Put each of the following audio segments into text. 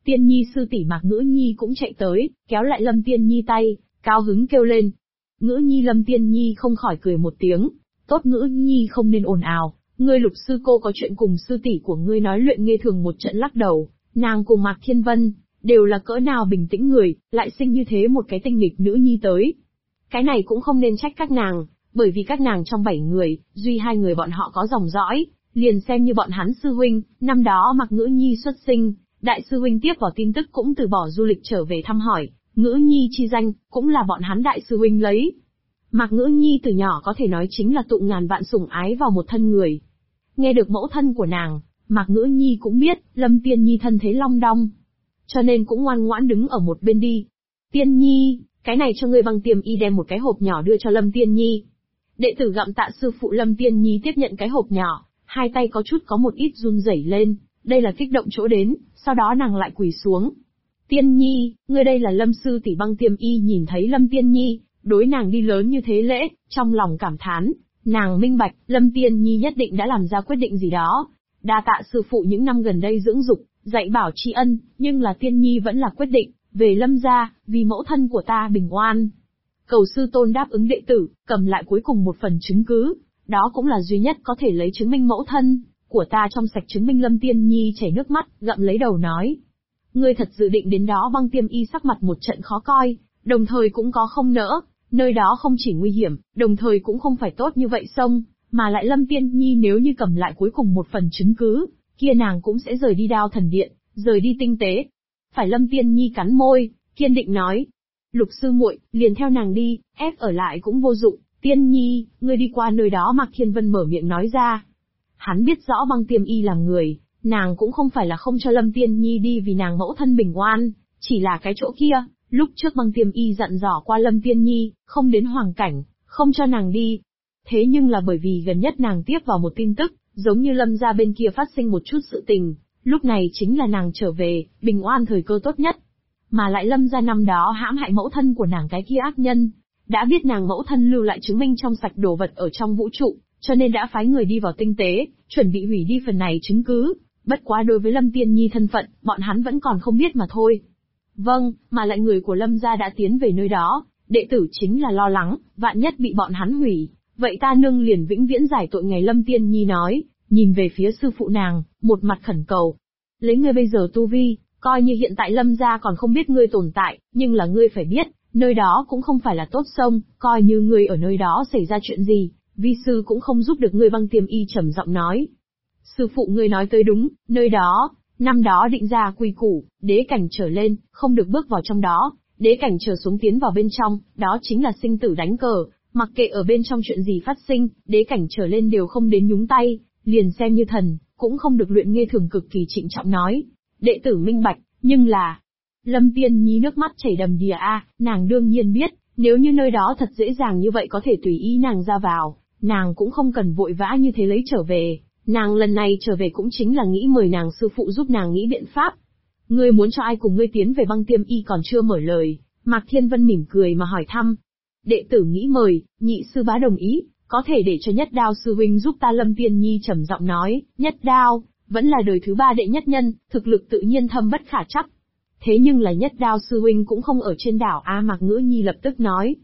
Tiên Nhi sư tỷ Mạc Ngữ Nhi cũng chạy tới, kéo lại Lâm Tiên Nhi tay, cao hứng kêu lên. Ngữ Nhi Lâm Tiên Nhi không khỏi cười một tiếng, tốt Ngữ Nhi không nên ồn ào, ngươi Lục sư cô có chuyện cùng sư tỷ của ngươi nói luyện nghe thường một trận lắc đầu, nàng cùng Mạc Thiên Vân, đều là cỡ nào bình tĩnh người, lại sinh như thế một cái tinh nghịch nữ nhi tới. Cái này cũng không nên trách các nàng, bởi vì các nàng trong 7 người, duy 2 người bọn họ có dòng dõi, liền xem như bọn hắn sư huynh, năm đó Mạc Ngữ Nhi xuất sinh, đại sư huynh tiếp vào tin tức cũng từ bỏ du lịch trở về thăm hỏi, Ngữ Nhi chi danh, cũng là bọn hắn đại sư huynh lấy. Mạc Ngữ Nhi từ nhỏ có thể nói chính là tụ ngàn vạn sủng ái vào một thân người. Nghe được mẫu thân của nàng, Mạc Ngữ Nhi cũng biết, Lâm Tiên Nhi thân thế long đong, cho nên cũng ngoan ngoãn đứng ở một bên đi. Tiên Nhi, cái này cho ngươi Băng Tiêm Y đem một cái hộp nhỏ đưa cho Lâm Tiên Nhi. Đệ tử gặm tạ sư phụ. Lâm Tiên Nhi tiếp nhận cái hộp nhỏ, hai tay có chút có một ít run rẩy lên, đây là kích động chỗ đến, sau đó nàng lại quỳ xuống. Tiên Nhi, ngươi đây là Lâm sư tỷ. Băng Tiêm Y nhìn thấy Lâm Tiên Nhi, đối nàng đi lớn như thế lễ, trong lòng cảm thán, nàng minh bạch, Lâm Tiên Nhi nhất định đã làm ra quyết định gì đó. Đa tạ sư phụ những năm gần đây dưỡng dục, dạy bảo tri ân, nhưng là Tiên Nhi vẫn là quyết định, về Lâm gia, vì mẫu thân của ta bình oan. Cầu sư tôn đáp ứng đệ tử, cầm lại cuối cùng một phần chứng cứ, đó cũng là duy nhất có thể lấy chứng minh mẫu thân của ta trong sạch chứng minh. Lâm Tiên Nhi chảy nước mắt, gặm lấy đầu nói. Ngươi thật dự định đến đó? Băng Tiêm Y sắc mặt một trận khó coi, đồng thời cũng có không nỡ, nơi đó không chỉ nguy hiểm, đồng thời cũng không phải tốt như vậy xông, mà lại Lâm Tiên Nhi nếu như cầm lại cuối cùng một phần chứng cứ, kia nàng cũng sẽ rời đi Đao Thần Điện, rời đi tinh tế. Phải. Lâm Tiên Nhi cắn môi, kiên định nói. Lục sư muội, liền theo nàng đi, ép ở lại cũng vô dụng. Tiên Nhi, ngươi đi qua nơi đó. Mạc Thiên Vân mở miệng nói ra. Hắn biết rõ Băng Tiêm Y là người, nàng cũng không phải là không cho Lâm Tiên Nhi đi vì nàng mẫu thân bình oan, chỉ là cái chỗ kia, lúc trước Băng Tiêm Y dặn dò qua Lâm Tiên Nhi, không đến hoàng cảnh, không cho nàng đi. Thế nhưng là bởi vì gần nhất nàng tiếp vào một tin tức, giống như Lâm gia bên kia phát sinh một chút sự tình, lúc này chính là nàng trở về, bình oan thời cơ tốt nhất. Mà lại Lâm gia năm đó hãm hại mẫu thân của nàng cái kia ác nhân, đã biết nàng mẫu thân lưu lại chứng minh trong sạch đồ vật ở trong vũ trụ, cho nên đã phái người đi vào tinh tế, chuẩn bị hủy đi phần này chứng cứ. Bất quá đối với Lâm Tiên Nhi thân phận, bọn hắn vẫn còn không biết mà thôi. Vâng, mà lại người của Lâm gia đã tiến về nơi đó, đệ tử chính là lo lắng, vạn nhất bị bọn hắn hủy, vậy ta nương liền vĩnh viễn giải tội. Ngày Lâm Tiên Nhi nói, nhìn về phía sư phụ nàng, một mặt khẩn cầu. Lấy ngươi bây giờ tu vi, coi như hiện tại Lâm gia còn không biết ngươi tồn tại, nhưng là ngươi phải biết, nơi đó cũng không phải là tốt sông, coi như ngươi ở nơi đó xảy ra chuyện gì, vi sư cũng không giúp được ngươi. Băng Tiêm Y trầm giọng nói. Sư phụ ngươi nói tới đúng, nơi đó, năm đó định ra quy củ, đế cảnh trở lên, không được bước vào trong đó, đế cảnh trở xuống tiến vào bên trong, đó chính là sinh tử đánh cờ, mặc kệ ở bên trong chuyện gì phát sinh, đế cảnh trở lên đều không đến nhúng tay, liền xem như thần, cũng không được luyện nghe thường. Cực kỳ trịnh trọng nói. Đệ tử minh bạch, nhưng là... Lâm Tiên Nhi nước mắt chảy đầm đìa nàng đương nhiên biết, nếu như nơi đó thật dễ dàng như vậy có thể tùy ý nàng ra vào, nàng cũng không cần vội vã như thế lấy trở về. Nàng lần này trở về cũng chính là nghĩ mời nàng sư phụ giúp nàng nghĩ biện pháp. Ngươi muốn cho ai cùng ngươi tiến về? Băng Tiêm Y còn chưa mở lời, Mạc Thiên Vân mỉm cười mà hỏi thăm. Đệ tử nghĩ mời, nhị sư bá đồng ý, có thể để cho Nhất Đao sư huynh giúp ta. Lâm Tiên Nhi trầm giọng nói. Nhất Đao, vẫn là đời thứ 3 đệ nhất nhân, thực lực tự nhiên thâm bất khả trắc. Thế nhưng là Nhất Đao sư huynh cũng không ở trên đảo Mạc Ngữ Nhi lập tức nói.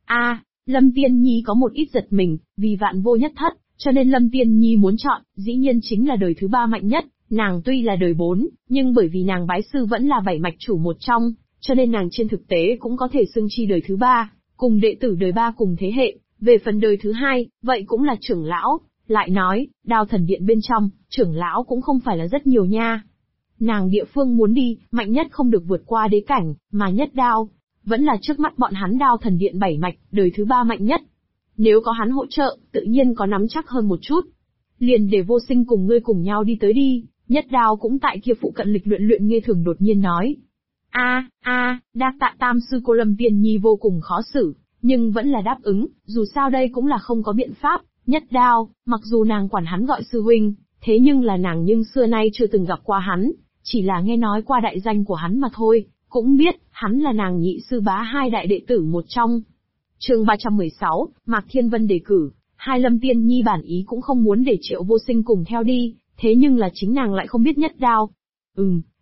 Lâm Tiên Nhi có một ít giật mình, vì vạn vô nhất thất, cho nên Lâm Tiên Nhi muốn chọn, dĩ nhiên chính là đời thứ 3 mạnh nhất. Nàng tuy là đời 4, nhưng bởi vì nàng bái sư vẫn là 7 mạch chủ một trong, cho nên nàng trên thực tế cũng có thể xưng chi đời thứ 3, cùng đệ tử đời 3 cùng thế hệ. Về phần đời thứ 2, vậy cũng là trưởng lão. Lại nói, Đao Thần Điện bên trong, trưởng lão cũng không phải là rất nhiều nha. Nàng địa phương muốn đi, mạnh nhất không được vượt qua đế cảnh, mà Nhất Đao, vẫn là trước mắt bọn hắn Đao Thần Điện 7 mạch, đời thứ 3 mạnh nhất. Nếu có hắn hỗ trợ, tự nhiên có nắm chắc hơn một chút. Liền để Vô Sinh cùng ngươi cùng nhau đi tới đi. Nhất Đao cũng tại kia phụ cận lịch luyện nghe thường đột nhiên nói. Đa tạ tam sư cô. Lâm Tiên Nhi vô cùng khó xử, nhưng vẫn là đáp ứng, dù sao đây cũng là không có biện pháp. Nhất Đao, mặc dù nàng quản hắn gọi sư huynh, thế nhưng là nàng nhưng xưa nay chưa từng gặp qua hắn, chỉ là nghe nói qua đại danh của hắn mà thôi, cũng biết, hắn là nàng nhị sư bá 2 đại đệ tử một trong. Chương 316, Mạc Thiên Vân đề cử. Lâm Tiên Nhi bản ý cũng không muốn để Triệu Vô Sinh cùng theo đi, thế nhưng là chính nàng lại không biết Nhất Đao.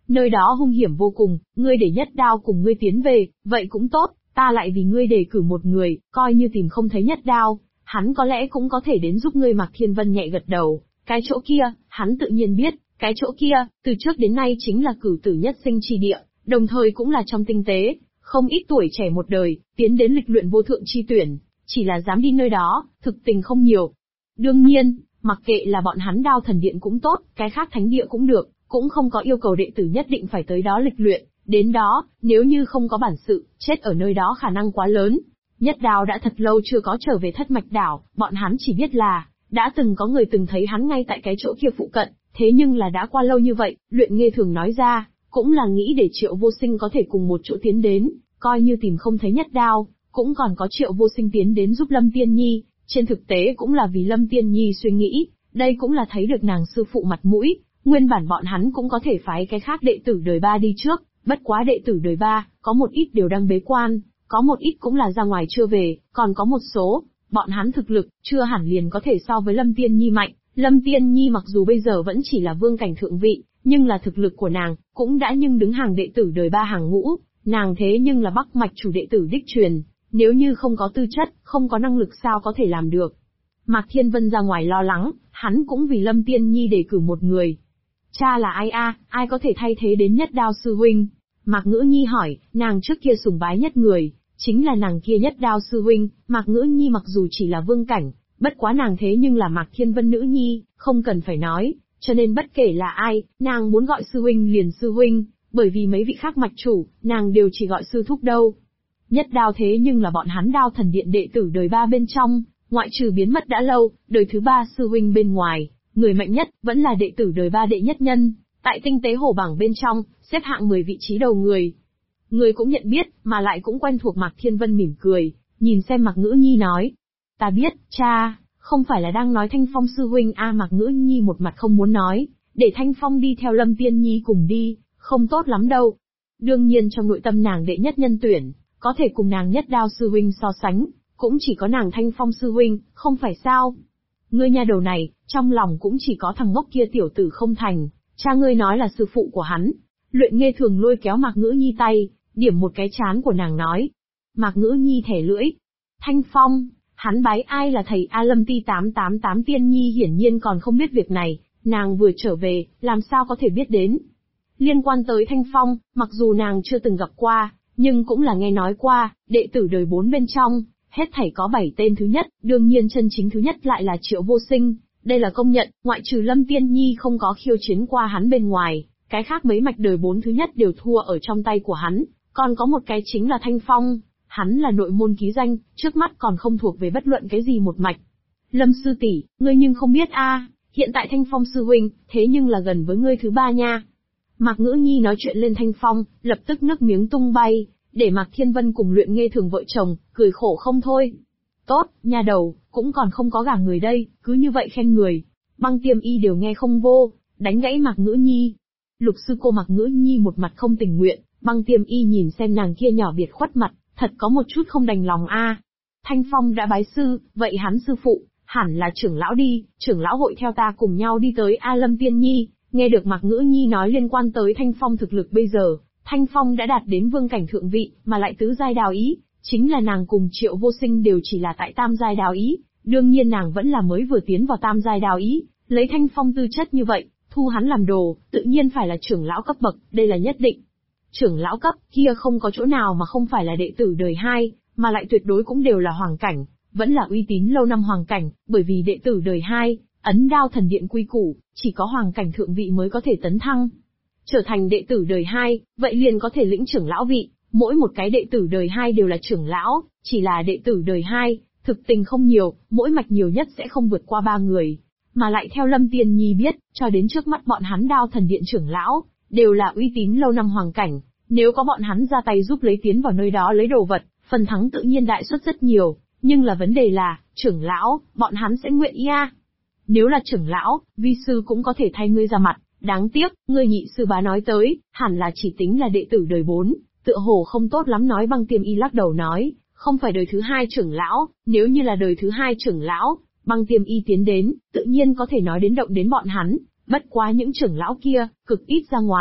Nơi đó hung hiểm vô cùng, ngươi để Nhất Đao cùng ngươi tiến về, vậy cũng tốt, ta lại vì ngươi đề cử một người, coi như tìm không thấy Nhất Đao, hắn có lẽ cũng có thể đến giúp ngươi. Mạc Thiên Vân nhẹ gật đầu, cái chỗ kia, hắn tự nhiên biết, cái chỗ kia, từ trước đến nay chính là cửu tử nhất sinh chi địa, đồng thời cũng là trong tinh tế, không ít tuổi trẻ một đời, tiến đến lịch luyện vô thượng chi tuyển, chỉ là dám đi nơi đó, thực tình không nhiều. Đương nhiên, mặc kệ là bọn hắn Đao Thần Điện cũng tốt, cái khác thánh địa cũng được, cũng không có yêu cầu đệ tử nhất định phải tới đó lịch luyện, đến đó, nếu như không có bản sự, chết ở nơi đó khả năng quá lớn. Nhất Đao đã thật lâu chưa có trở về Thất Mạch Đảo, bọn hắn chỉ biết là, đã từng có người từng thấy hắn ngay tại cái chỗ kia phụ cận, thế nhưng là đã qua lâu như vậy, Luyện Nghe thường nói ra, cũng là nghĩ để Triệu Vô Sinh có thể cùng một chỗ tiến đến, coi như tìm không thấy Nhất Đao, cũng còn có Triệu Vô Sinh tiến đến giúp Lâm Tiên Nhi, trên thực tế cũng là vì Lâm Tiên Nhi suy nghĩ, đây cũng là thấy được nàng sư phụ mặt mũi, nguyên bản bọn hắn cũng có thể phái cái khác đệ tử đời 3 đi trước, bất quá đệ tử đời 3, có một ít đều đang bế quan, có một ít cũng là ra ngoài chưa về, còn có một số, bọn hắn thực lực, chưa hẳn liền có thể so với Lâm Tiên Nhi mạnh. Lâm Tiên Nhi mặc dù bây giờ vẫn chỉ là vương cảnh thượng vị, nhưng là thực lực của nàng, cũng đã nhưng đứng hàng đệ tử đời 3 hàng ngũ, nàng thế nhưng là Bắc Mạch chủ đệ tử đích truyền, nếu như không có tư chất, không có năng lực sao có thể làm được. Mạc Thiên Vân ra ngoài lo lắng, hắn cũng vì Lâm Tiên Nhi đề cử một người. Cha là ai a, ai có thể thay thế đến Nhất Đao sư huynh? Mạc Ngữ Nhi hỏi, nàng trước kia sùng bái nhất người, chính là nàng kia Nhất Đao sư huynh. Mạc Ngữ Nhi mặc dù chỉ là vương cảnh, bất quá nàng thế nhưng là Mạc Thiên Vân nữ nhi, không cần phải nói, cho nên bất kể là ai, nàng muốn gọi sư huynh liền sư huynh, bởi vì mấy vị khác mạch chủ, nàng đều chỉ gọi sư thúc đâu. Nhất Đao thế nhưng là bọn hắn Đao Thần Điện đệ tử đời 3 bên trong, ngoại trừ biến mất đã lâu, đời thứ 3 sư huynh bên ngoài, người mạnh nhất vẫn là đệ tử đời 3 đệ nhất nhân, tại tinh tế hổ bảng bên trong, xếp hạng 10 vị trí đầu người. Người cũng nhận biết, mà lại cũng quen thuộc. Mạc Thiên Vân mỉm cười, nhìn xem Mạc Ngữ Nhi nói. Ta biết, cha, không phải là đang nói Thanh Phong sư huynh a. Mạc Ngữ Nhi một mặt không muốn nói, để Thanh Phong đi theo Lâm Tiên Nhi cùng đi, không tốt lắm đâu. Đương nhiên trong nội tâm nàng đệ nhất nhân tuyển, có thể cùng nàng Nhất Đao sư huynh so sánh, cũng chỉ có nàng Thanh Phong sư huynh, không phải sao? Ngươi nha đầu này, trong lòng cũng chỉ có thằng ngốc kia tiểu tử không thành, cha ngươi nói là sư phụ của hắn. Luyện Nghe thường lôi kéo Mạc Ngữ Nhi tay, điểm một cái trán của nàng nói. Mạc Ngữ Nhi thẻ lưỡi. Thanh Phong, hắn bái ai là thầy A? Lâm Ti 888 Tiên Nhi hiển nhiên còn không biết việc này, nàng vừa trở về, làm sao có thể biết đến. Liên quan tới Thanh Phong, mặc dù nàng chưa từng gặp qua, nhưng cũng là nghe nói qua, đệ tử đời 4 bên trong, hết thảy có 7 tên thứ nhất, đương nhiên chân chính thứ nhất lại là Triệu Vô Sinh, đây là công nhận, ngoại trừ Lâm Tiên Nhi không có khiêu chiến qua hắn bên ngoài, cái khác mấy mạch đời 4 thứ nhất đều thua ở trong tay của hắn, còn có một cái chính là Thanh Phong, hắn là nội môn ký danh, trước mắt còn không thuộc về bất luận cái gì một mạch. Lâm sư tỷ, ngươi nhưng không biết a, hiện tại Thanh Phong sư huynh, thế nhưng là gần với ngươi thứ 3 nha. Mạc Ngữ Nhi nói chuyện lên Thanh Phong, lập tức nước miếng tung bay, để Mạc Thiên Vân cùng Luyện Nghe thường vợ chồng, cười khổ không thôi. Tốt, nha đầu, cũng còn không có gả người đây, cứ như vậy khen người. Băng Tiêm Y đều nghe không vô, đánh gãy Mạc Ngữ Nhi. Lục sư cô Mạc Ngữ Nhi một mặt không tình nguyện, Băng Tiêm Y nhìn xem nàng kia nhỏ biệt khuất mặt, thật có một chút không đành lòng a. Thanh Phong đã bái sư, vậy hắn sư phụ, hẳn là trưởng lão đi, trưởng lão hội theo ta cùng nhau đi tới A. Lâm Tiên Nhi, nghe được Mạc Ngữ Nhi nói liên quan tới Thanh Phong thực lực bây giờ, Thanh Phong đã đạt đến vương cảnh thượng vị, mà lại tứ giai đào ý, chính là nàng cùng Triệu Vô Sinh đều chỉ là tại tam giai đào ý, đương nhiên nàng vẫn là mới vừa tiến vào tam giai đào ý, lấy Thanh Phong tư chất như vậy, thu hắn làm đồ, tự nhiên phải là trưởng lão cấp bậc, đây là nhất định. Trưởng lão cấp, kia không có chỗ nào mà không phải là đệ tử đời 2, mà lại tuyệt đối cũng đều là hoàng cảnh, vẫn là uy tín lâu năm hoàng cảnh, bởi vì đệ tử đời 2, ấn Đao Thần Điện quy củ, chỉ có hoàng cảnh thượng vị mới có thể tấn thăng. Trở thành đệ tử đời 2, vậy liền có thể lĩnh trưởng lão vị, mỗi một cái đệ tử đời 2 đều là trưởng lão, chỉ là đệ tử đời 2, thực tình không nhiều, mỗi mạch nhiều nhất sẽ không vượt qua 3 người. Mà lại theo Lâm Tiên Nhi biết, cho đến trước mắt bọn hắn Đao Thần Điện trưởng lão, đều là uy tín lâu năm hoàng cảnh, nếu có bọn hắn ra tay giúp lấy tiến vào nơi đó lấy đồ vật, phần thắng tự nhiên đại suất rất nhiều, nhưng là vấn đề là, trưởng lão, bọn hắn sẽ nguyện ý à? Nếu là trưởng lão, vi sư cũng có thể thay ngươi ra mặt, đáng tiếc, ngươi nhị sư bá nói tới, hẳn là chỉ tính là đệ tử đời 4, tựa hồ không tốt lắm. Nói Băng Tiêm Y lắc đầu nói, không phải đời thứ 2 trưởng lão, nếu như là đời thứ 2 trưởng lão, Băng Tiêm Y tiến đến, tự nhiên có thể nói đến động đến bọn hắn, bất quá những trưởng lão kia, cực ít ra ngoài,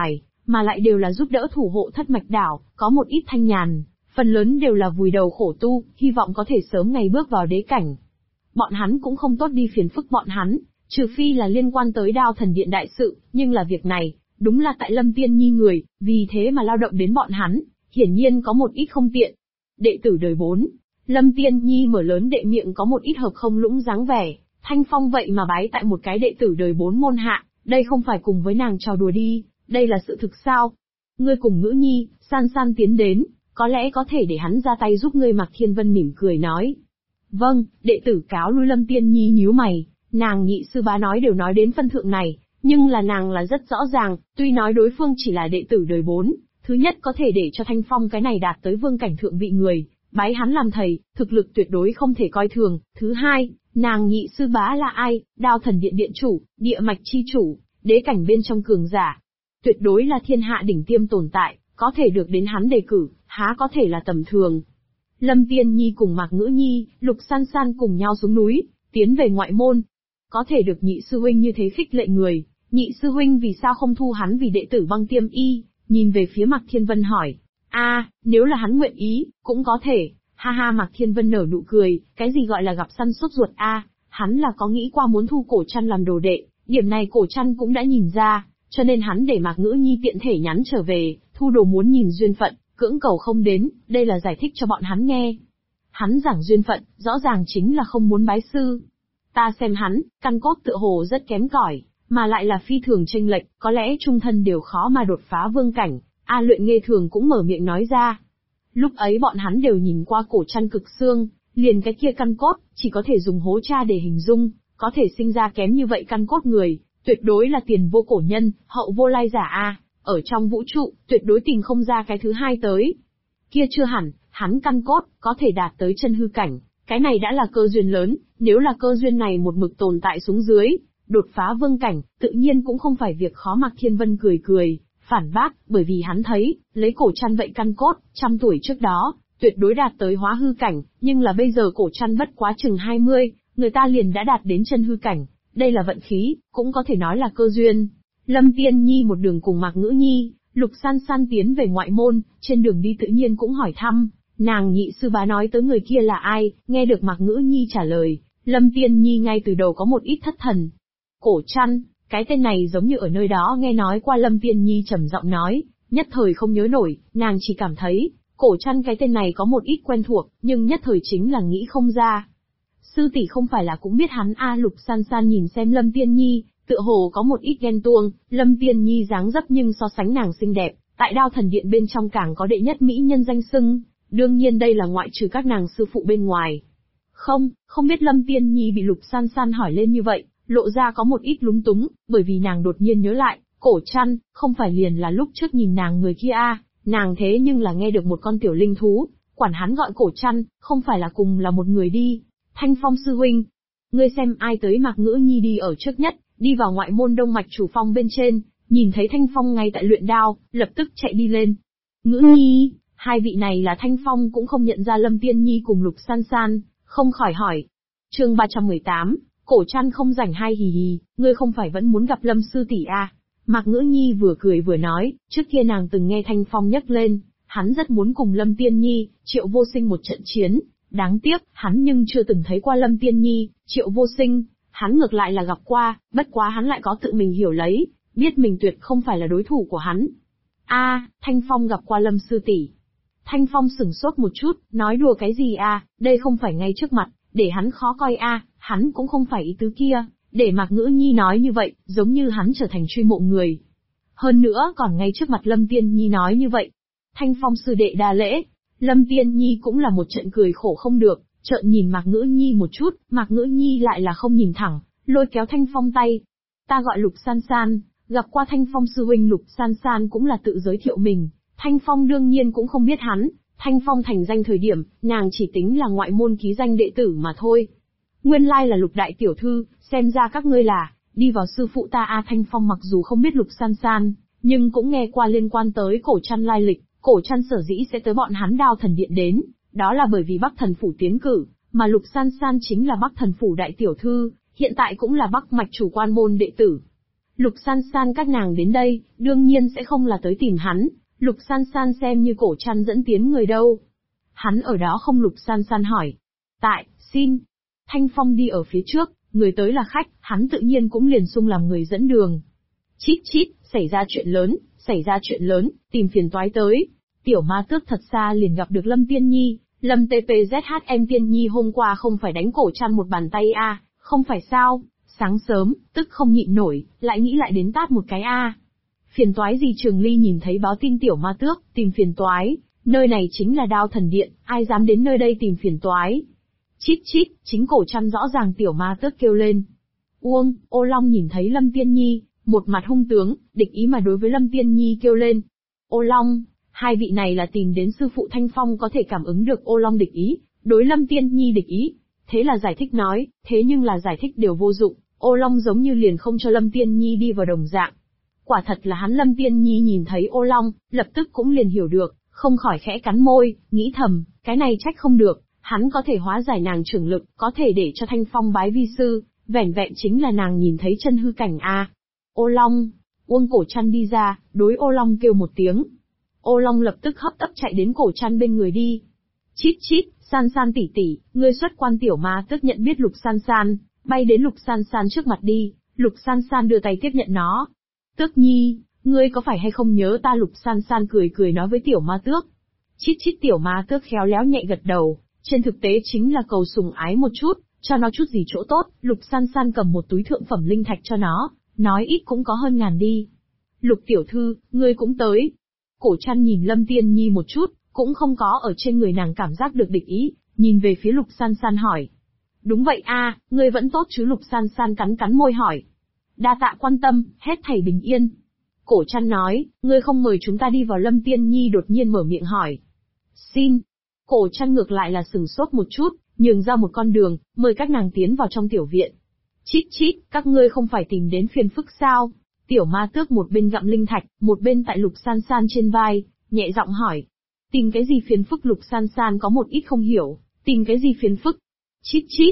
mà lại đều là giúp đỡ thủ hộ Thất Mạch Đảo, có một ít thanh nhàn, phần lớn đều là vùi đầu khổ tu, hy vọng có thể sớm ngày bước vào đế cảnh. Bọn hắn cũng không tốt đi phiền phức bọn hắn, trừ phi là liên quan tới Đao Thần Điện đại sự, nhưng là việc này, đúng là tại Lâm Tiên Nhi người, vì thế mà lao động đến bọn hắn, hiển nhiên có một ít không tiện. Đệ tử đời 4, Lâm Tiên Nhi mở lớn đệ miệng có một ít hợp không lũng dáng vẻ, Thanh Phong vậy mà bái tại một cái đệ tử đời 4 môn hạ, đây không phải cùng với nàng trò đùa đi, đây là sự thực sao? Ngươi cùng Ngữ Nhi, San San tiến đến, có lẽ có thể để hắn ra tay giúp ngươi. Mạc Thiên Vân mỉm cười nói. Vâng, đệ tử cáo lui. Lâm Tiên Nhi nhíu mày, nàng nhị sư bá nói đều nói đến phân thượng này, nhưng là nàng là rất rõ ràng, tuy nói đối phương chỉ là đệ tử đời 4, thứ nhất có thể để cho Thanh Phong cái này đạt tới vương cảnh thượng vị người, bái hắn làm thầy, thực lực tuyệt đối không thể coi thường. Thứ hai, nàng nhị sư bá là ai? Đao Thần Điện điện chủ, địa mạch chi chủ, đế cảnh bên trong cường giả. Tuyệt đối là thiên hạ đỉnh tiêm tồn tại, có thể được đến hắn đề cử, há có thể là tầm thường. Lâm Tiên Nhi cùng Mạc Ngữ Nhi, Lục San San cùng nhau xuống núi, tiến về ngoại môn. Có thể được nhị sư huynh như thế khích lệ người, nhị sư huynh vì sao không thu hắn vì đệ tử Băng Tiêm Y? Nhìn về phía Mạc Thiên Vân hỏi. Nếu là hắn nguyện ý, cũng có thể. Ha ha. Mạc Thiên Vân nở nụ cười, cái gì gọi là gặp săn sốt ruột hắn là có nghĩ qua muốn thu Cổ Trăn làm đồ đệ, điểm này Cổ Trăn cũng đã nhìn ra, cho nên hắn để Mạc Ngữ Nhi tiện thể nhắn trở về, thu đồ muốn nhìn duyên phận, cưỡng cầu không đến, đây là giải thích cho bọn hắn nghe. Hắn giảng duyên phận, rõ ràng chính là không muốn bái sư. Ta xem hắn, căn cốt tựa hồ rất kém cỏi, mà lại là phi thường chênh lệch, có lẽ trung thân đều khó mà đột phá vương cảnh. Luyện Nghê Thường cũng mở miệng nói ra. Lúc ấy bọn hắn đều nhìn qua Cổ Trăn cực xương, liền cái kia căn cốt, chỉ có thể dùng hố cha để hình dung, có thể sinh ra kém như vậy căn cốt người, tuyệt đối là tiền vô cổ nhân, hậu vô lai giả ở trong vũ trụ, tuyệt đối tìm không ra cái thứ hai tới. Kia chưa hẳn, hắn căn cốt, có thể đạt tới chân hư cảnh, cái này đã là cơ duyên lớn, nếu là cơ duyên này một mực tồn tại xuống dưới, đột phá vương cảnh, tự nhiên cũng không phải việc khó. Mạc Thiên Vân cười, phản bác, bởi vì hắn thấy, lấy Cổ Trăn vậy căn cốt, 100 tuổi trước đó, tuyệt đối đạt tới hóa hư cảnh, nhưng là bây giờ Cổ Trăn bất quá chừng 20, người ta liền đã đạt đến chân hư cảnh, đây là vận khí, cũng có thể nói là cơ duyên. Lâm Tiên Nhi một đường cùng Mạc Ngữ Nhi, Lục San San tiến về ngoại môn, trên đường đi tự nhiên cũng hỏi thăm, nàng nhị sư bá nói tới người kia là ai, nghe được Mạc Ngữ Nhi trả lời, Lâm Tiên Nhi ngay từ đầu có một ít thất thần. Cổ Trăn, cái tên này giống như ở nơi đó nghe nói qua. Lâm Tiên Nhi trầm giọng nói, nhất thời không nhớ nổi, nàng chỉ cảm thấy, Cổ Trăn cái tên này có một ít quen thuộc, nhưng nhất thời chính là nghĩ không ra. Sư tỷ không phải là cũng biết hắn Lục San San nhìn xem Lâm Tiên Nhi, tựa hồ có một ít ghen tuông. Lâm Tiên Nhi dáng dấp nhưng so sánh nàng xinh đẹp, tại Đao Thần Điện bên trong càng có đệ nhất mỹ nhân danh xưng, đương nhiên đây là ngoại trừ các nàng sư phụ bên ngoài. Không biết Lâm Tiên Nhi bị Lục San San hỏi lên như vậy, lộ ra có một ít lúng túng, bởi vì nàng đột nhiên nhớ lại, Cổ Trăn, không phải liền là lúc trước nhìn nàng người kia nàng thế nhưng là nghe được một con tiểu linh thú, quản hắn gọi Cổ Trăn, không phải là cùng là một người đi. Thanh Phong sư huynh, ngươi xem ai tới. Mạc Ngữ Nhi đi ở trước nhất, đi vào ngoại môn Đông Mạch chủ phong bên trên, nhìn thấy Thanh Phong ngay tại luyện đao, lập tức chạy đi lên. Ngữ Nhi, hai vị này là Thanh Phong cũng không nhận ra Lâm Tiên Nhi cùng Lục San San, không khỏi hỏi. Chương 318, Cổ Trăn không rảnh hai hì hì, ngươi không phải vẫn muốn gặp Lâm sư tỷ Mạc Ngữ Nhi vừa cười vừa nói, trước kia nàng từng nghe Thanh Phong nhắc lên, hắn rất muốn cùng Lâm Tiên Nhi, Triệu Vô Sinh một trận chiến, đáng tiếc, hắn nhưng chưa từng thấy qua Lâm Tiên Nhi, Triệu Vô Sinh, hắn ngược lại là gặp qua, bất quá hắn lại có tự mình hiểu lấy, biết mình tuyệt không phải là đối thủ của hắn. Thanh Phong gặp qua Lâm sư tỷ. Thanh Phong sửng sốt một chút, nói đùa cái gì đây không phải ngay trước mặt, để hắn khó coi hắn cũng không phải ý tứ kia, để Mạc Ngữ Nhi nói như vậy, giống như hắn trở thành truy mộ người. Hơn nữa còn ngay trước mặt Lâm Tiên Nhi nói như vậy. Thanh Phong sư đệ đa lễ. Lâm Tiên Nhi cũng là một trận cười khổ không được, trợn nhìn Mạc Ngữ Nhi một chút, Mạc Ngữ Nhi lại là không nhìn thẳng, lôi kéo Thanh Phong tay. Ta gọi Lục San San, gặp qua Thanh Phong sư huynh. Lục San San cũng là tự giới thiệu mình, Thanh Phong đương nhiên cũng không biết hắn, Thanh Phong thành danh thời điểm, nàng chỉ tính là ngoại môn ký danh đệ tử mà thôi. Nguyên lai là Lục đại tiểu thư, xem ra các ngươi là, đi vào sư phụ ta Thanh Phong mặc dù không biết Lục San San, nhưng cũng nghe qua liên quan tới Cổ Trăn lai lịch. Cổ Trăn sở dĩ sẽ tới bọn hắn Đao Thần Điện đến, đó là bởi vì Bắc Thần Phủ tiến cử, mà Lục San San chính là Bắc Thần Phủ đại tiểu thư, hiện tại cũng là Bắc Mạch chủ quan môn đệ tử. Lục San San các nàng đến đây, đương nhiên sẽ không là tới tìm hắn, Lục San San xem như Cổ Trăn dẫn tiến người đâu. Hắn ở đó không? Lục San San hỏi. Tại, xin. Thanh Phong đi ở phía trước, người tới là khách, hắn tự nhiên cũng liền sung làm người dẫn đường. Chít chít, xảy ra chuyện lớn, tìm phiền toái tới. Tiểu ma tước thật xa liền gặp được Lâm Tiên Nhi, Lâm TPZHM Tiên Nhi hôm qua không phải đánh Cổ Trăn một bàn tay à, không phải sao, sáng sớm, tức không nhịn nổi, lại nghĩ lại đến tát một cái à. Phiền toái gì? Trường Ly nhìn thấy báo tin tiểu ma tước, tìm phiền toái, nơi này chính là Đao Thần Điện, ai dám đến nơi đây tìm phiền toái. Chít chít, chính Cổ Trăn rõ ràng. Tiểu ma tước kêu lên. Uông, Ô Long nhìn thấy Lâm Tiên Nhi, một mặt hung tướng, địch ý mà đối với Lâm Tiên Nhi kêu lên. Ô Long, hai vị này là tìm đến sư phụ. Thanh Phong có thể cảm ứng được Ô Long địch ý, đối Lâm Tiên Nhi địch ý. Thế là giải thích nói, thế nhưng là giải thích đều vô dụng, Ô Long giống như liền không cho Lâm Tiên Nhi đi vào đồng dạng. Quả thật là hắn. Lâm Tiên Nhi nhìn thấy Ô Long, lập tức cũng liền hiểu được, không khỏi khẽ cắn môi, nghĩ thầm, cái này trách không được, hắn có thể hóa giải nàng trưởng lực, có thể để cho Thanh Phong bái vi sư, vẻn vẹn chính là nàng nhìn thấy chân hư cảnh a. Ô Long, Uông. Cổ Trăn đi ra, đối Ô Long kêu một tiếng. Ô Long lập tức hấp tấp chạy đến Cổ Trăn bên người đi. Chít chít, San San tỷ tỷ, ngươi xuất quan. Tiểu ma tức nhận biết Lục San San, bay đến Lục San San trước mặt đi. Lục San San đưa tay tiếp nhận nó. Tước Nhi, ngươi có phải hay không nhớ ta? Lục San San cười cười nói với tiểu ma tước. Chít chít. Tiểu ma tước khéo léo nhẹ gật đầu, trên thực tế chính là cầu sủng ái một chút, cho nó chút gì chỗ tốt. Lục San San cầm một túi thượng phẩm linh thạch cho nó, nói ít cũng có hơn 1000 đi. Lục tiểu thư, ngươi cũng tới. Cổ Trăn nhìn Lâm Tiên Nhi một chút, cũng không có ở trên người nàng cảm giác được địch ý, nhìn về phía Lục San San hỏi. Đúng vậy a, ngươi vẫn tốt chứ? Lục San San cắn cắn môi hỏi. Đa tạ quan tâm, hết thảy bình yên. Cổ Trăn nói, ngươi không mời chúng ta đi vào? Lâm Tiên Nhi đột nhiên mở miệng hỏi. Xin. Cổ Trăn ngược lại là sừng sốt một chút, nhường ra một con đường, mời các nàng tiến vào trong tiểu viện. Chít chít, các ngươi không phải tìm đến phiền phức sao? Tiểu ma tước một bên gặm linh thạch, một bên tại Lục San San trên vai, nhẹ giọng hỏi. Tìm cái gì phiền phức? Lục San San có một ít không hiểu, tìm cái gì phiền phức? Chít chít.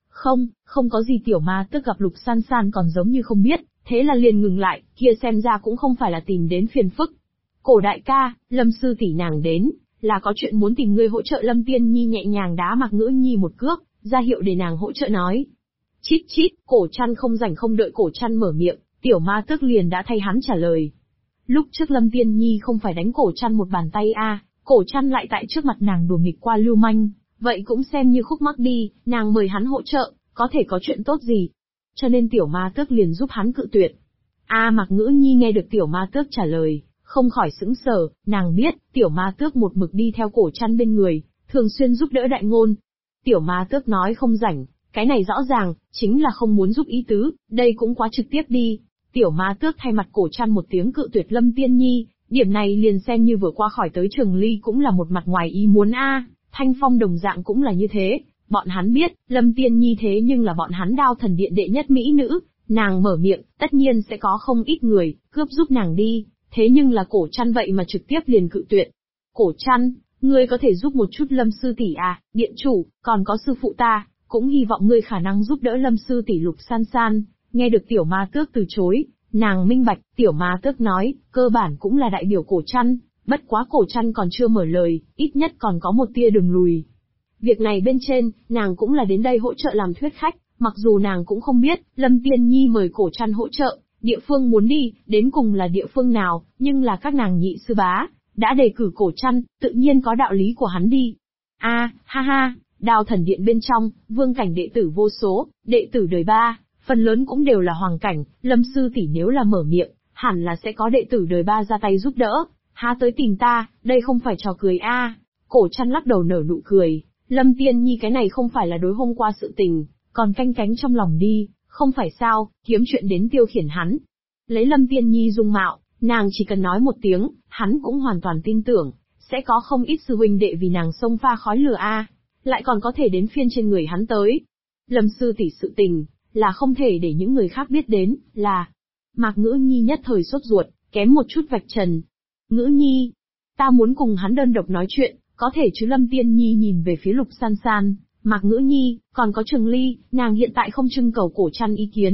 Không có gì. Tiểu ma tước gặp Lục San San còn giống như không biết, thế là liền ngừng lại, kia xem ra cũng không phải là tìm đến phiền phức. Cổ đại ca, Lâm sư tỷ nàng đến, là có chuyện muốn tìm ngươi hỗ trợ. Lâm Tiên Nhi nhẹ nhàng đá Mạc Ngữ Nhi một cước, ra hiệu để nàng hỗ trợ nói. Chít chít. Cổ Trăn không rảnh không đợi Cổ Trăn mở miệng, tiểu ma tước liền đã thay hắn trả lời. Lúc trước Lâm Tiên Nhi không phải đánh Cổ Trăn một bàn tay a, Cổ Trăn lại tại trước mặt nàng đùa nghịch qua lưu manh, vậy cũng xem như khúc mắc đi, nàng mời hắn hỗ trợ, có thể có chuyện tốt gì. Cho nên tiểu ma tước liền giúp hắn cự tuyệt. Mạc Ngữ Nhi nghe được tiểu ma tước trả lời, không khỏi sững sờ, nàng biết, tiểu ma tước một mực đi theo Cổ Trăn bên người, thường xuyên giúp đỡ đại ngôn. Tiểu ma tước nói không rảnh, cái này rõ ràng, chính là không muốn giúp ý tứ, đây cũng quá trực tiếp đi. Tiểu ma tước thay mặt Cổ Trăn một tiếng cự tuyệt Lâm Tiên Nhi, điểm này liền xem như vừa qua khỏi tới Trường Ly cũng là một mặt ngoài ý muốn a. Thanh Phong đồng dạng cũng là như thế, bọn hắn biết, Lâm Tiên Nhi thế nhưng là bọn hắn Đao Thần Điện đệ nhất mỹ nữ, nàng mở miệng, tất nhiên sẽ có không ít người, cướp giúp nàng đi, thế nhưng là Cổ Trăn vậy mà trực tiếp liền cự tuyệt. Cổ Trăn, ngươi có thể giúp một chút Lâm sư tỷ à? Điện chủ, còn có sư phụ ta, cũng hy vọng ngươi khả năng giúp đỡ Lâm sư tỷ. Lục San San, nghe được tiểu ma tước từ chối, nàng minh bạch, tiểu ma tước nói, cơ bản cũng là đại biểu Cổ Trăn, bất quá Cổ Trăn còn chưa mở lời, ít nhất còn có một tia đường lùi. Việc này bên trên, nàng cũng là đến đây hỗ trợ làm thuyết khách, mặc dù nàng cũng không biết, Lâm Tiên Nhi mời Cổ Trăn hỗ trợ, địa phương muốn đi, đến cùng là địa phương nào, nhưng là các nàng nhị sư bá, đã đề cử Cổ Trăn, tự nhiên có đạo lý của hắn đi. Ha ha, Đao Thần Điện bên trong, vương cảnh đệ tử vô số, đệ tử đời 3, phần lớn cũng đều là hoàng cảnh, Lâm sư tỷ nếu là mở miệng, hẳn là sẽ có đệ tử đời 3 ra tay giúp đỡ, há tới tìm ta, đây không phải trò cười a. Cổ Trăn lắc đầu nở nụ cười, Lâm Tiên Nhi cái này không phải là đối hôm qua sự tình, còn canh cánh trong lòng đi, không phải sao, kiếm chuyện đến tiêu khiển hắn. Lấy Lâm Tiên Nhi dung mạo, nàng chỉ cần nói một tiếng, hắn cũng hoàn toàn tin tưởng, sẽ có không ít sư huynh đệ vì nàng xông pha khói lửa a, lại còn có thể đến phiên trên người hắn tới. Lâm sư tỷ sự tình, là không thể để những người khác biết đến, là... Mạc Ngữ Nhi nhất thời sốt ruột, kém một chút vạch trần. Ngữ Nhi, ta muốn cùng hắn đơn độc nói chuyện, có thể chứ? Lâm Tiên Nhi nhìn về phía Lục San San, Mạc Ngữ Nhi, còn có Trường Ly, nàng hiện tại không trưng cầu Cổ Trăn ý kiến,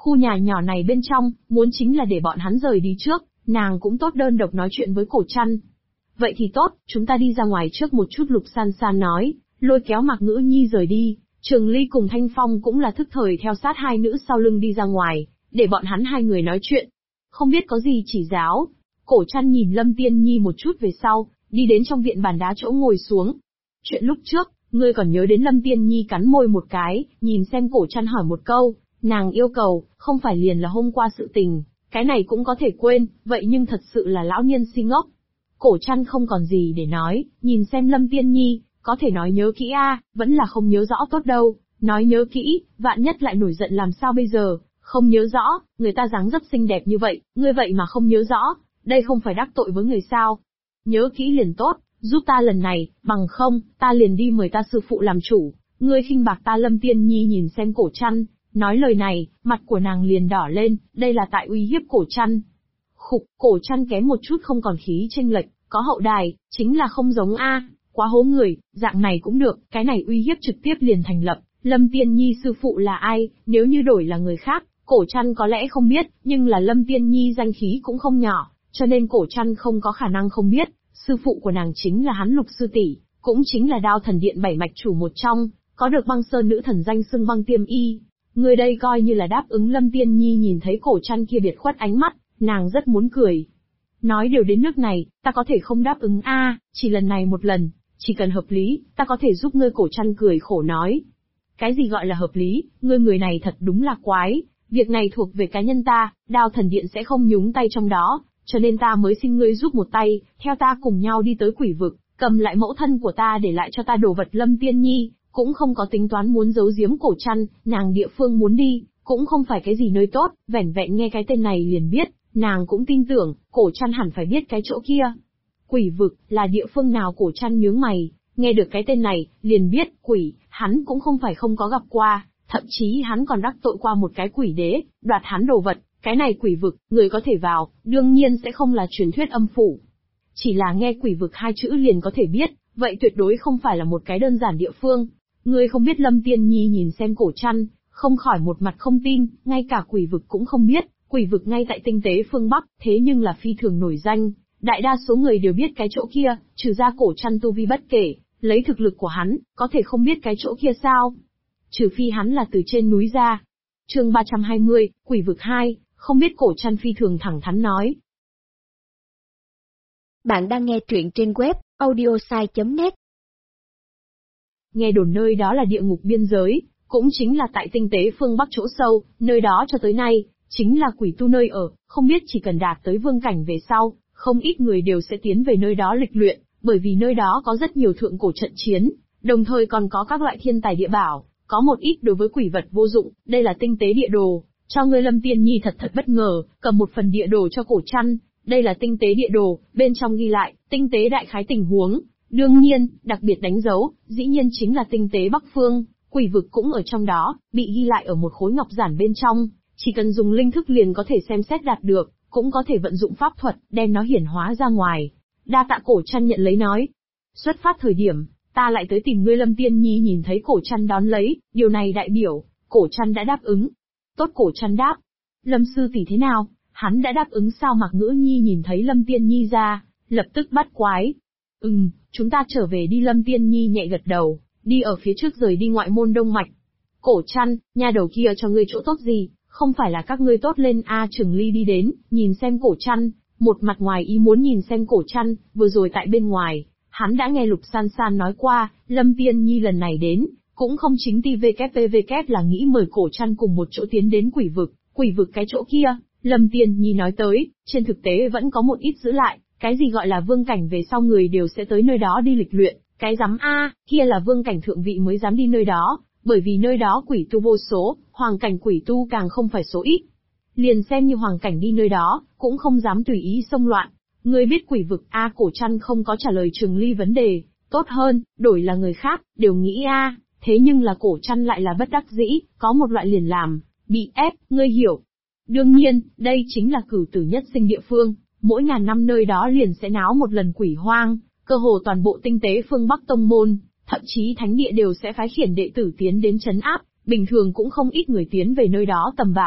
Khu nhà nhỏ này bên trong, muốn chính là để bọn hắn rời đi trước, nàng cũng tốt đơn độc nói chuyện với Cổ Trăn. Vậy thì tốt, chúng ta đi ra ngoài trước một chút, Lục San San nói, lôi kéo Mạc Ngữ Nhi rời đi. Trường Ly cùng Thanh Phong cũng là thức thời theo sát hai nữ sau lưng đi ra ngoài, để bọn hắn hai người nói chuyện. Không biết có gì chỉ giáo. Cổ Trăn nhìn Lâm Tiên Nhi một chút về sau, đi đến trong viện bàn đá chỗ ngồi xuống. Chuyện lúc trước, ngươi còn nhớ đến? Lâm Tiên Nhi cắn môi một cái, nhìn xem Cổ Trăn hỏi một câu, nàng yêu cầu, không phải liền là hôm qua sự tình, cái này cũng có thể quên, vậy nhưng thật sự là lão niên si ngốc. Cổ Trăn không còn gì để nói, nhìn xem Lâm Tiên Nhi, có thể nói nhớ kỹ vẫn là không nhớ rõ tốt đâu, nói nhớ kỹ, vạn nhất lại nổi giận làm sao bây giờ, không nhớ rõ, người ta dáng dấp xinh đẹp như vậy, ngươi vậy mà không nhớ rõ, đây không phải đắc tội với người sao? Nhớ kỹ liền tốt, giúp ta lần này, bằng không, ta liền đi mời ta sư phụ làm chủ, ngươi khinh bạc ta. Lâm Tiên Nhi nhìn xem Cổ Trăn, nói lời này, mặt của nàng liền đỏ lên, đây là tại uy hiếp Cổ Trăn. Cổ Trăn kém một chút không còn khí chênh lệch, có hậu đài, chính là không giống quá hố người, dạng này cũng được, cái này uy hiếp trực tiếp liền thành lập. Lâm Tiên Nhi sư phụ là ai, nếu như đổi là người khác, Cổ Trăn có lẽ không biết, nhưng là Lâm Tiên Nhi danh khí cũng không nhỏ, cho nên Cổ Trăn không có khả năng không biết, sư phụ của nàng chính là hắn Lục sư tỷ, cũng chính là Đao Thần Điện 7 mạch chủ một trong, có được Băng Sơn nữ thần danh xưng Băng Tiêm Y. Người đây coi như là đáp ứng. Lâm Tiên Nhi nhìn thấy Cổ Trăn kia biệt khuất ánh mắt, nàng rất muốn cười. Nói điều đến nước này, ta có thể không đáp ứng chỉ lần này một lần, chỉ cần hợp lý, ta có thể giúp ngươi. Cổ Trăn cười khổ nói. Cái gì gọi là hợp lý, ngươi người này thật đúng là quái, việc này thuộc về cá nhân ta, Đao Thần Điện sẽ không nhúng tay trong đó, cho nên ta mới xin ngươi giúp một tay, theo ta cùng nhau đi tới quỷ vực, cầm lại mẫu thân của ta để lại cho ta đồ vật. Lâm Tiên Nhi cũng không có tính toán muốn giấu giếm Cổ Trăn, nàng địa phương muốn đi, cũng không phải cái gì nơi tốt, vẻn vẹn nghe cái tên này liền biết, nàng cũng tin tưởng, Cổ Trăn hẳn phải biết cái chỗ kia. Quỷ vực, là địa phương nào? Cổ Trăn nhướng mày, nghe được cái tên này, liền biết, quỷ, hắn cũng không phải không có gặp qua, thậm chí hắn còn đắc tội qua một cái quỷ đế, đoạt hắn đồ vật, cái này quỷ vực, người có thể vào, đương nhiên sẽ không là truyền thuyết âm phủ. Chỉ là nghe quỷ vực hai chữ liền có thể biết, vậy tuyệt đối không phải là một cái đơn giản địa phương. Ngươi không biết? Lâm Tiên Nhi nhìn xem Cổ Trăn, không khỏi một mặt không tin, ngay cả quỷ vực cũng không biết, quỷ vực ngay tại tinh tế phương Bắc, thế nhưng là phi thường nổi danh, đại đa số người đều biết cái chỗ kia, trừ ra Cổ Trăn tu vi bất kể, lấy thực lực của hắn, có thể không biết cái chỗ kia sao? Trừ phi hắn là từ trên núi ra. Chương 320, Quỷ vực 2, không biết. Cổ Trăn phi thường thẳng thắn nói. Bạn đang nghe truyện trên web audiosai.net. Nghe đồn nơi đó là địa ngục biên giới, cũng chính là tại tinh tế phương Bắc chỗ sâu, nơi đó cho tới nay, chính là quỷ tu nơi ở, không biết chỉ cần đạt tới vương cảnh về sau, không ít người đều sẽ tiến về nơi đó lịch luyện, bởi vì nơi đó có rất nhiều thượng cổ trận chiến, đồng thời còn có các loại thiên tài địa bảo, có một ít đối với quỷ vật vô dụng, đây là tinh tế địa đồ, cho ngươi. Lâm Tiên Nhi thật bất ngờ, cầm một phần địa đồ cho Cổ Trăn, đây là tinh tế địa đồ, bên trong ghi lại, tinh tế đại khái tình huống, đương nhiên, đặc biệt đánh dấu, dĩ nhiên chính là tinh tế Bắc Phương, quỷ vực cũng ở trong đó, bị ghi lại ở một khối ngọc giản bên trong, chỉ cần dùng linh thức liền có thể xem xét đạt được, cũng có thể vận dụng pháp thuật, đem nó hiển hóa ra ngoài. Đa tạ. Cổ Trăn nhận lấy nói. Xuất phát thời điểm, ta lại tới tìm ngươi. Lâm Tiên Nhi nhìn thấy Cổ Trăn đón lấy, điều này đại biểu, Cổ Trăn đã đáp ứng. Tốt. Cổ Trăn đáp. Lâm sư tỷ thế nào, hắn đã đáp ứng sao? Mạc Ngữ Nhi nhìn thấy Lâm Tiên Nhi ra, lập tức bắt quái. Chúng ta trở về đi. Lâm Tiên Nhi nhẹ gật đầu, đi ở phía trước rời đi ngoại môn Đông Mạch. Cổ Trăn, nhà đầu kia cho ngươi chỗ tốt gì, không phải là các ngươi tốt lên Trường Ly đi đến, nhìn xem Cổ Trăn, một mặt ngoài ý muốn nhìn xem Cổ Trăn, vừa rồi tại bên ngoài, hắn đã nghe Lục San San nói qua, Lâm Tiên Nhi lần này đến, cũng không chính TVKPVK là nghĩ mời Cổ Trăn cùng một chỗ tiến đến quỷ vực cái chỗ kia, Lâm Tiên Nhi nói tới, trên thực tế vẫn có một ít giữ lại, cái gì gọi là vương cảnh về sau người đều sẽ tới nơi đó đi lịch luyện, cái dám kia là vương cảnh thượng vị mới dám đi nơi đó, bởi vì nơi đó quỷ tu vô số, hoàng cảnh quỷ tu càng không phải số ít. Liền xem như hoàng cảnh đi nơi đó, cũng không dám tùy ý xông loạn. Ngươi biết quỷ vực Cổ Trăn không có trả lời Trường Ly vấn đề, tốt hơn, đổi là người khác, đều nghĩ thế nhưng là Cổ Trăn lại là bất đắc dĩ, có một loại liền làm, bị ép, ngươi hiểu. Đương nhiên, đây chính là cửu tử nhất sinh địa phương, mỗi ngàn năm nơi đó liền sẽ náo một lần quỷ hoang, cơ hồ toàn bộ tinh tế phương Bắc tông môn, thậm chí thánh địa đều sẽ phái khiển đệ tử tiến đến trấn áp, bình thường cũng không ít người tiến về nơi đó tầm bảo.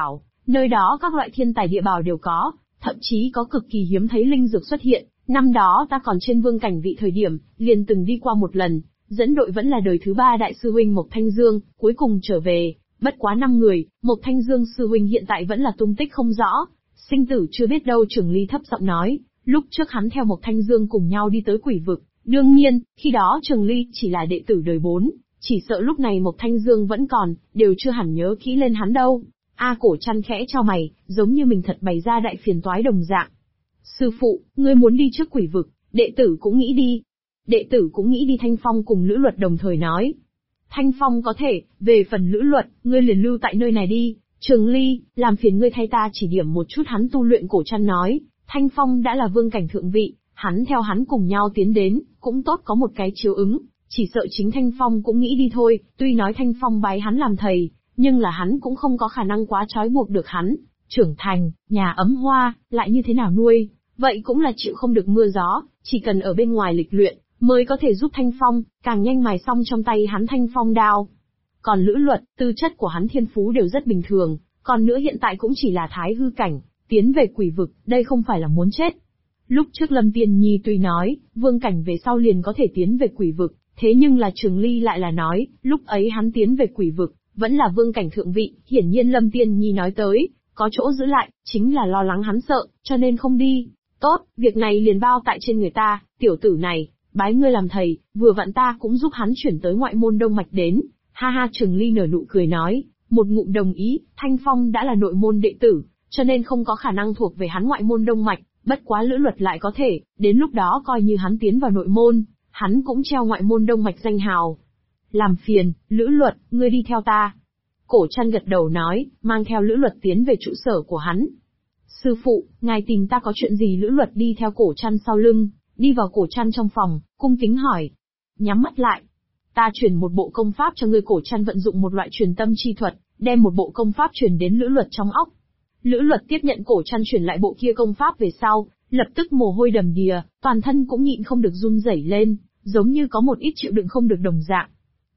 Nơi đó các loại thiên tài địa bảo đều có, thậm chí có cực kỳ hiếm thấy linh dược xuất hiện. Năm đó ta còn trên vương cảnh vị thời điểm, liền từng đi qua một lần, dẫn đội vẫn là đời thứ 3 đại sư huynh Mộc Thanh Dương, cuối cùng trở về. Bất quá 5 người, Mộc Thanh Dương sư huynh hiện tại vẫn là tung tích không rõ, sinh tử chưa biết đâu. Trường Ly thấp giọng nói, lúc trước hắn theo Mộc Thanh Dương cùng nhau đi tới quỷ vực, đương nhiên, khi đó Trường Ly chỉ là đệ tử đời 4, chỉ sợ lúc này Mộc Thanh Dương vẫn còn, đều chưa hẳn nhớ kỹ lên hắn đâu. Cổ Trăn khẽ chau mày, giống như mình thật bày ra đại phiền toái đồng dạng. Sư phụ, ngươi muốn đi trước quỷ vực, đệ tử cũng nghĩ đi. Đệ tử cũng nghĩ đi. Thanh Phong cùng Lữ Luật đồng thời nói. Thanh Phong có thể, về phần Lữ Luật, ngươi liền lưu tại nơi này đi. Trường Ly, làm phiền ngươi thay ta chỉ điểm một chút hắn tu luyện. Cổ Trăn nói, Thanh Phong đã là vương cảnh thượng vị, hắn theo hắn cùng nhau tiến đến, cũng tốt có một cái chiếu ứng, chỉ sợ chính Thanh Phong cũng nghĩ đi thôi. Tuy nói Thanh Phong bái hắn làm thầy, nhưng là hắn cũng không có khả năng quá trói buộc được hắn. Trưởng thành, nhà ấm hoa, lại như thế nào nuôi, vậy cũng là chịu không được mưa gió, chỉ cần ở bên ngoài lịch luyện, mới có thể giúp Thanh Phong, càng nhanh mài xong trong tay hắn Thanh Phong đao. Còn Lữ Luật, tư chất của hắn thiên phú đều rất bình thường, còn nữa hiện tại cũng chỉ là thái hư cảnh, tiến về quỷ vực, đây không phải là muốn chết. Lúc trước Lâm Tiên Nhi tuy nói, vương cảnh về sau liền có thể tiến về quỷ vực, thế nhưng là Trường Ly lại là nói, lúc ấy hắn tiến về quỷ vực, vẫn là vương cảnh thượng vị. Hiển nhiên Lâm Tiên Nhi nói tới, có chỗ giữ lại, chính là lo lắng hắn sợ, cho nên không đi. Tốt, việc này liền bao tại trên người ta. Tiểu tử này, bái ngươi làm thầy, vừa vặn ta cũng giúp hắn chuyển tới ngoại môn Đông Mạch đến. Ha ha. Trường Ly nở nụ cười nói, một ngụm đồng ý. Thanh Phong đã là nội môn đệ tử, cho nên không có khả năng thuộc về hắn ngoại môn Đông Mạch, bất quá Lữ Luật lại có thể, đến lúc đó coi như hắn tiến vào nội môn, hắn cũng treo ngoại môn Đông Mạch danh hào. Làm phiền, Lữ Luật, ngươi đi theo ta. Cổ Trăn gật đầu nói, mang theo Lữ Luật tiến về trụ sở của hắn. Sư phụ, ngài tìm ta có chuyện gì? Lữ Luật đi theo Cổ Trăn sau lưng, đi vào Cổ Trăn trong phòng, cung kính hỏi. Nhắm mắt lại. Ta truyền một bộ công pháp cho ngươi. Cổ Trăn vận dụng một loại truyền tâm chi thuật, đem một bộ công pháp truyền đến Lữ Luật trong óc. Lữ Luật tiếp nhận Cổ Trăn truyền lại bộ kia công pháp về sau, lập tức mồ hôi đầm đìa, toàn thân cũng nhịn không được run rẩy lên, giống như có một ít chịu đựng không được đồng dạng.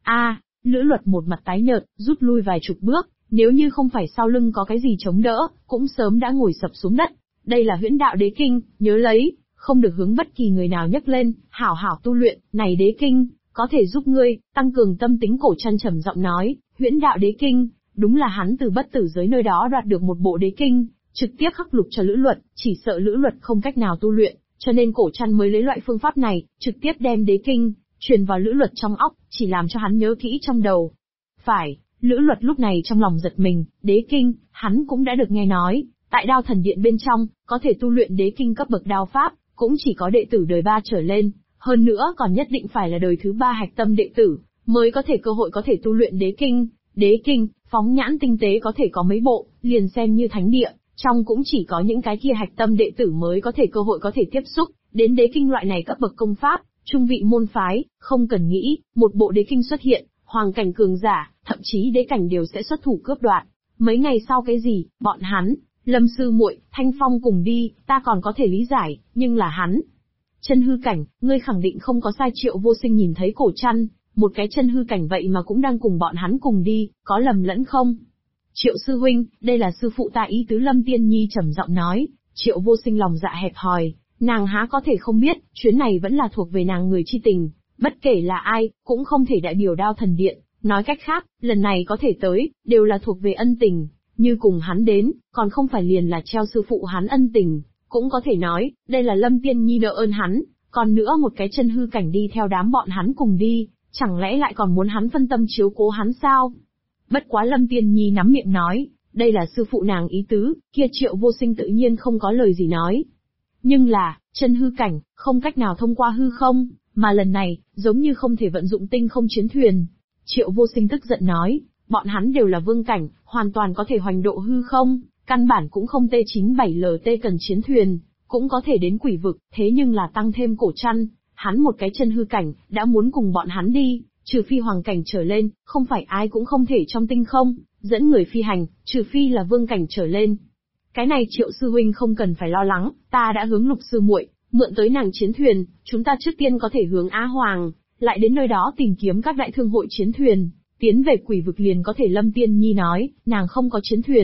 Lữ Luật một mặt tái nhợt, rút lui vài chục bước, nếu như không phải sau lưng có cái gì chống đỡ, cũng sớm đã ngồi sập xuống đất. Đây là Huyễn Đạo Đế Kinh, nhớ lấy, không được hướng bất kỳ người nào nhấc lên, hảo hảo tu luyện. Này Đế Kinh, có thể giúp ngươi tăng cường tâm tính. Cổ Trăn trầm giọng nói, Huyễn Đạo Đế Kinh, đúng là hắn từ bất tử giới nơi đó đoạt được một bộ Đế Kinh, trực tiếp khắc lục cho Lữ Luật, chỉ sợ Lữ Luật không cách nào tu luyện, cho nên Cổ Trăn mới lấy loại phương pháp này, trực tiếp đem Đế Kinh truyền vào Lữ Luật trong óc, chỉ làm cho hắn nhớ kỹ trong đầu. Phải, Lữ Luật lúc này trong lòng giật mình, Đế Kinh, hắn cũng đã được nghe nói, tại Đao Thần Điện bên trong, có thể tu luyện Đế Kinh cấp bậc đao pháp, cũng chỉ có đệ tử đời 3 trở lên, hơn nữa còn nhất định phải là đời thứ 3 hạch tâm đệ tử, mới có thể cơ hội có thể tu luyện Đế Kinh. Đế Kinh, phóng nhãn tinh tế có thể có mấy bộ, liền xem như thánh địa, trong cũng chỉ có những cái kia hạch tâm đệ tử mới có thể cơ hội có thể tiếp xúc đến Đế Kinh loại này cấp bậc công pháp. Trung vị môn phái, không cần nghĩ, một bộ Đế Kinh xuất hiện, hoàng cảnh cường giả, thậm chí đế cảnh đều sẽ xuất thủ cướp đoạt. Mấy ngày sau cái gì, bọn hắn, Lâm sư muội, Thanh Phong cùng đi, ta còn có thể lý giải, nhưng là hắn. Chân hư cảnh, ngươi khẳng định không có sai. Triệu Vô Sinh nhìn thấy Cổ Trăn, một cái chân hư cảnh vậy mà cũng đang cùng bọn hắn cùng đi, có lầm lẫn không? Triệu sư huynh, đây là sư phụ ta ý tứ. Lâm Tiên Nhi trầm giọng nói. Triệu Vô Sinh lòng dạ hẹp hòi, nàng há có thể không biết, chuyến này vẫn là thuộc về nàng người chi tình, bất kể là ai, cũng không thể đại biểu Đao Thần Điện. Nói cách khác, lần này có thể tới, đều là thuộc về ân tình, như cùng hắn đến, còn không phải liền là treo sư phụ hắn ân tình, cũng có thể nói, đây là Lâm Tiên Nhi nợ ơn hắn, còn nữa một cái chân hư cảnh đi theo đám bọn hắn cùng đi, chẳng lẽ lại còn muốn hắn phân tâm chiếu cố hắn sao? Bất quá Lâm Tiên Nhi nắm miệng nói, đây là sư phụ nàng ý tứ, kia Triệu Vô Sinh tự nhiên không có lời gì nói. Nhưng là, chân hư cảnh, không cách nào thông qua hư không, mà lần này, giống như không thể vận dụng tinh không chiến thuyền. Triệu Vô Sinh tức giận nói, bọn hắn đều là vương cảnh, hoàn toàn có thể hoành độ hư không, căn bản cũng không T97LT cần chiến thuyền, cũng có thể đến quỷ vực, thế nhưng là tăng thêm Cổ Trăn, hắn một cái chân hư cảnh, đã muốn cùng bọn hắn đi, trừ phi hoàng cảnh trở lên, không phải ai cũng không thể trong tinh không, dẫn người phi hành, trừ phi là vương cảnh trở lên. Cái này Triệu sư huynh không cần phải lo lắng, ta đã hướng Lục sư muội mượn tới nàng chiến thuyền, chúng ta trước tiên có thể hướng Á Hoàng, lại đến nơi đó tìm kiếm các đại thương hội chiến thuyền, tiến về quỷ vực liền có thể. Lâm Tiên Nhi nói, nàng không có chiến thuyền,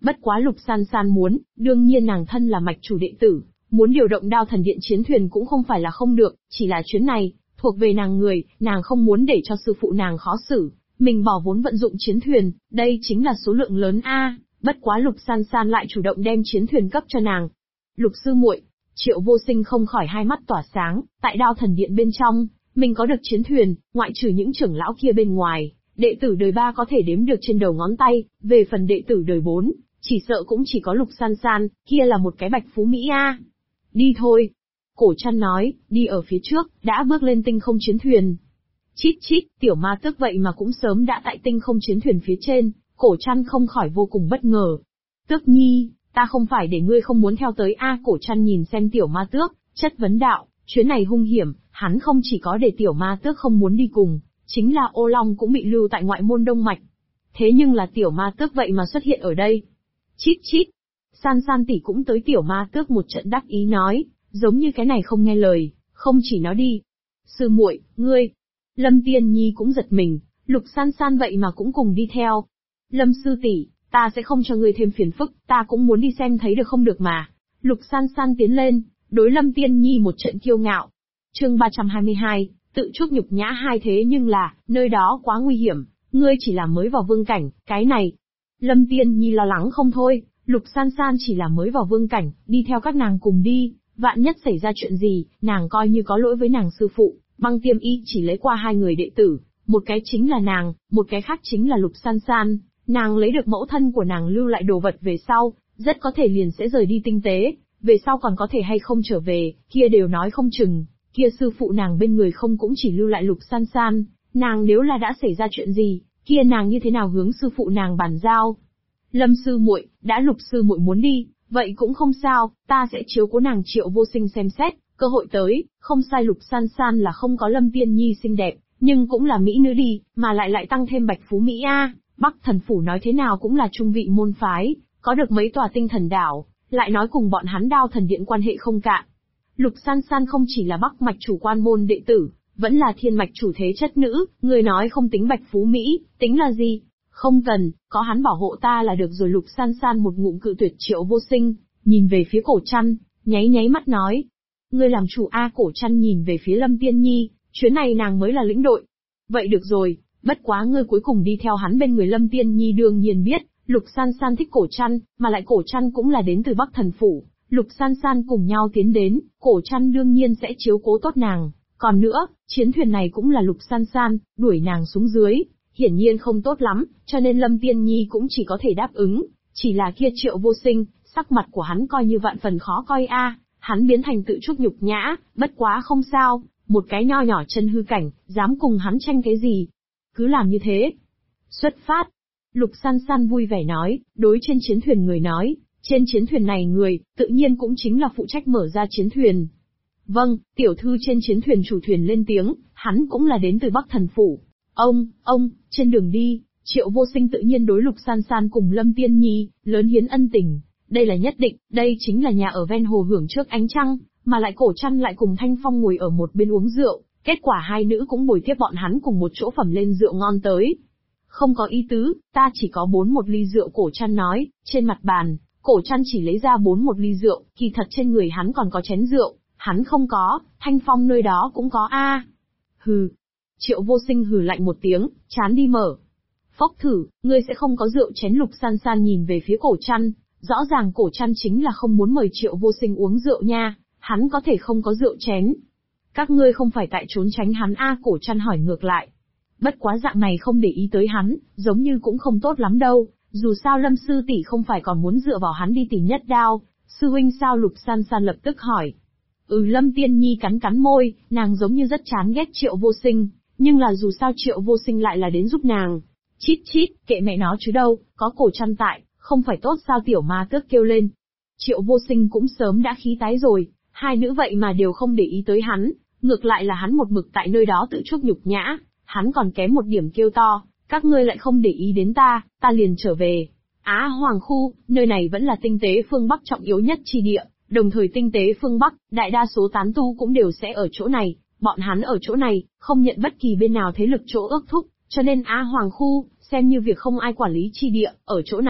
Bất quá Lục San San muốn, đương nhiên nàng thân là mạch chủ đệ tử, muốn điều động Đao Thần Điện chiến thuyền cũng không phải là không được, chỉ là chuyến này, thuộc về nàng người, nàng không muốn để cho sư phụ nàng khó xử. Mình bỏ vốn vận dụng chiến thuyền, đây chính là số lượng lớn a. Bất quá Lục San San lại chủ động đem chiến thuyền cấp cho nàng. Lục sư muội, Triệu Vô Sinh không khỏi hai mắt tỏa sáng, tại Đao Thần Điện bên trong, mình có được chiến thuyền, ngoại trừ những trưởng lão kia bên ngoài, đệ tử đời 3 có thể đếm được trên đầu ngón tay, về phần đệ tử đời 4, chỉ sợ cũng chỉ có Lục San San, kia là một cái bạch phú Mỹ a. Đi thôi. Cổ Trăn nói, đi ở phía trước, đã bước lên tinh không chiến thuyền. Chít chít, tiểu ma tước vậy mà cũng sớm đã tại tinh không chiến thuyền phía trên, Cổ Trăn không khỏi vô cùng bất ngờ. Tước nhi, ta không phải để ngươi không muốn theo tới a. Cổ Trăn nhìn xem tiểu ma tước, chất vấn đạo, chuyến này hung hiểm, hắn không chỉ có để tiểu ma tước không muốn đi cùng, chính là Ô Long cũng bị lưu tại ngoại môn Đông Mạch. Thế nhưng là tiểu ma tước vậy mà xuất hiện ở đây. Chít chít, San San tỷ cũng tới. Tiểu ma tước một trận đắc ý nói, giống như cái này không nghe lời, không chỉ nó đi. Sư muội, ngươi. Lâm Tiên Nhi cũng giật mình, Lục San San vậy mà cũng cùng đi theo. Lâm sư tỷ, ta sẽ không cho ngươi thêm phiền phức, ta cũng muốn đi xem thấy được không được mà. Lục San San tiến lên, đối Lâm Tiên Nhi một trận kiêu ngạo. Chương 322, tự chuốc nhục nhã hai. Thế nhưng là, nơi đó quá nguy hiểm, ngươi chỉ là mới vào vương cảnh, cái này. Lâm Tiên Nhi lo lắng không thôi, Lục San San chỉ là mới vào vương cảnh, đi theo các nàng cùng đi, vạn nhất xảy ra chuyện gì, nàng coi như có lỗi với nàng sư phụ. Băng Tiêm Y chỉ lấy qua 2 người đệ tử, một cái chính là nàng, một cái khác chính là Lục San San. Nàng lấy được mẫu thân của nàng lưu lại đồ vật về sau, rất có thể liền sẽ rời đi tinh tế, về sau còn có thể hay không trở về, kia đều nói không chừng. Kia sư phụ nàng bên người không cũng chỉ lưu lại Lục San San, nàng nếu là đã xảy ra chuyện gì, kia nàng như thế nào hướng sư phụ nàng bàn giao. Lâm sư muội, đã Lục sư muội muốn đi, vậy cũng không sao, ta sẽ chiếu cố nàng. Triệu Vô Sinh xem xét, cơ hội tới, không sai. Lục San San là không có Lâm Tiên Nhi xinh đẹp, nhưng cũng là mỹ nữ đi, mà lại tăng thêm bạch phú Mỹ a. Bắc Thần Phủ nói thế nào cũng là trung vị môn phái, có được mấy tòa tinh thần đảo, lại nói cùng bọn hắn Đao Thần Điện quan hệ không cạn. Lục San San không chỉ là Bắc mạch chủ quan môn đệ tử, vẫn là Thiên mạch chủ thế chất nữ, người nói không tính bạch phú Mỹ, tính là gì? Không cần, có hắn bảo hộ ta là được rồi. Lục San San một ngụm cự tuyệt Triệu Vô Sinh, nhìn về phía Cổ Trăn, nháy nháy mắt nói. Ngươi làm chủ a. Cổ Trăn nhìn về phía Lâm Tiên Nhi, chuyến này nàng mới là lĩnh đội. Vậy được rồi, bất quá ngươi cuối cùng đi theo hắn bên người. Lâm Tiên Nhi đương nhiên biết, Lục San San thích Cổ Trăn, mà lại Cổ Trăn cũng là đến từ Bắc Thần Phủ. Lục San San cùng nhau tiến đến, Cổ Trăn đương nhiên sẽ chiếu cố tốt nàng. Còn nữa, chiến thuyền này cũng là Lục San San, đuổi nàng xuống dưới, hiển nhiên không tốt lắm, cho nên Lâm Tiên Nhi cũng chỉ có thể đáp ứng. Chỉ là kia Triệu Vô Sinh, sắc mặt của hắn coi như vạn phần khó coi a. Hắn biến thành tự chuốc nhục nhã, bất quá không sao, một cái nho nhỏ chân hư cảnh, dám cùng hắn tranh cái gì? Cứ làm như thế. Xuất phát. Lục San San vui vẻ nói, đối trên chiến thuyền người nói, trên chiến thuyền này người, tự nhiên cũng chính là phụ trách mở ra chiến thuyền. Vâng, tiểu thư. Trên chiến thuyền chủ thuyền lên tiếng, hắn cũng là đến từ Bắc Thần Phủ. Ông, trên đường đi, Triệu Vô Sinh tự nhiên đối Lục San San cùng Lâm Tiên Nhi, lớn hiến ân tình. Đây là nhất định, đây chính là nhà ở ven hồ hưởng trước ánh trăng, mà lại Cổ Trăn lại cùng Thanh Phong ngồi ở một bên uống rượu, kết quả hai nữ cũng bồi tiếp bọn hắn cùng một chỗ phẩm lên rượu ngon tới. Không có ý tứ, ta chỉ có 4 một ly rượu. Cổ Trăn nói, trên mặt bàn, Cổ Trăn chỉ lấy ra 4 một ly rượu, kỳ thật trên người hắn còn có chén rượu, hắn không có, Thanh Phong nơi đó cũng có a. Hừ. Triệu Vô Sinh hừ lạnh một tiếng, chán đi mở. Phốc thử, ngươi sẽ không có rượu chén. Lục San San nhìn về phía Cổ Trăn, rõ ràng Cổ Trăn chính là không muốn mời Triệu Vô Sinh uống rượu nha, hắn có thể không có rượu chén. Các ngươi không phải tại trốn tránh hắn a. Cổ Trăn hỏi ngược lại. Bất quá dạng này không để ý tới hắn, giống như cũng không tốt lắm đâu, dù sao Lâm sư tỷ không phải còn muốn dựa vào hắn đi tìm Nhất Đao, sư huynh sao? Lục San San lập tức hỏi. Lâm Tiên Nhi cắn cắn môi, nàng giống như rất chán ghét Triệu Vô Sinh, nhưng là dù sao Triệu Vô Sinh lại là đến giúp nàng. Chít chít, kệ mẹ nó chứ đâu, có Cổ Trăn tại, không phải tốt sao? Tiểu ma tước kêu lên. Triệu Vô Sinh cũng sớm đã khí tái rồi, hai nữ vậy mà đều không để ý tới hắn, ngược lại là hắn một mực tại nơi đó tự chuốc nhục nhã, hắn còn kém một điểm kêu to, các ngươi lại không để ý đến ta liền trở về. Á Hoàng khu, nơi này vẫn là tinh tế phương Bắc trọng yếu nhất chi địa, đồng thời tinh tế phương Bắc, đại đa số tán tu cũng đều sẽ ở chỗ này, bọn hắn ở chỗ này, không nhận bất kỳ bên nào thế lực chỗ ước thúc, cho nên Á Hoàng khu, xem như việc không ai quản lý chi địa, ở chỗ này,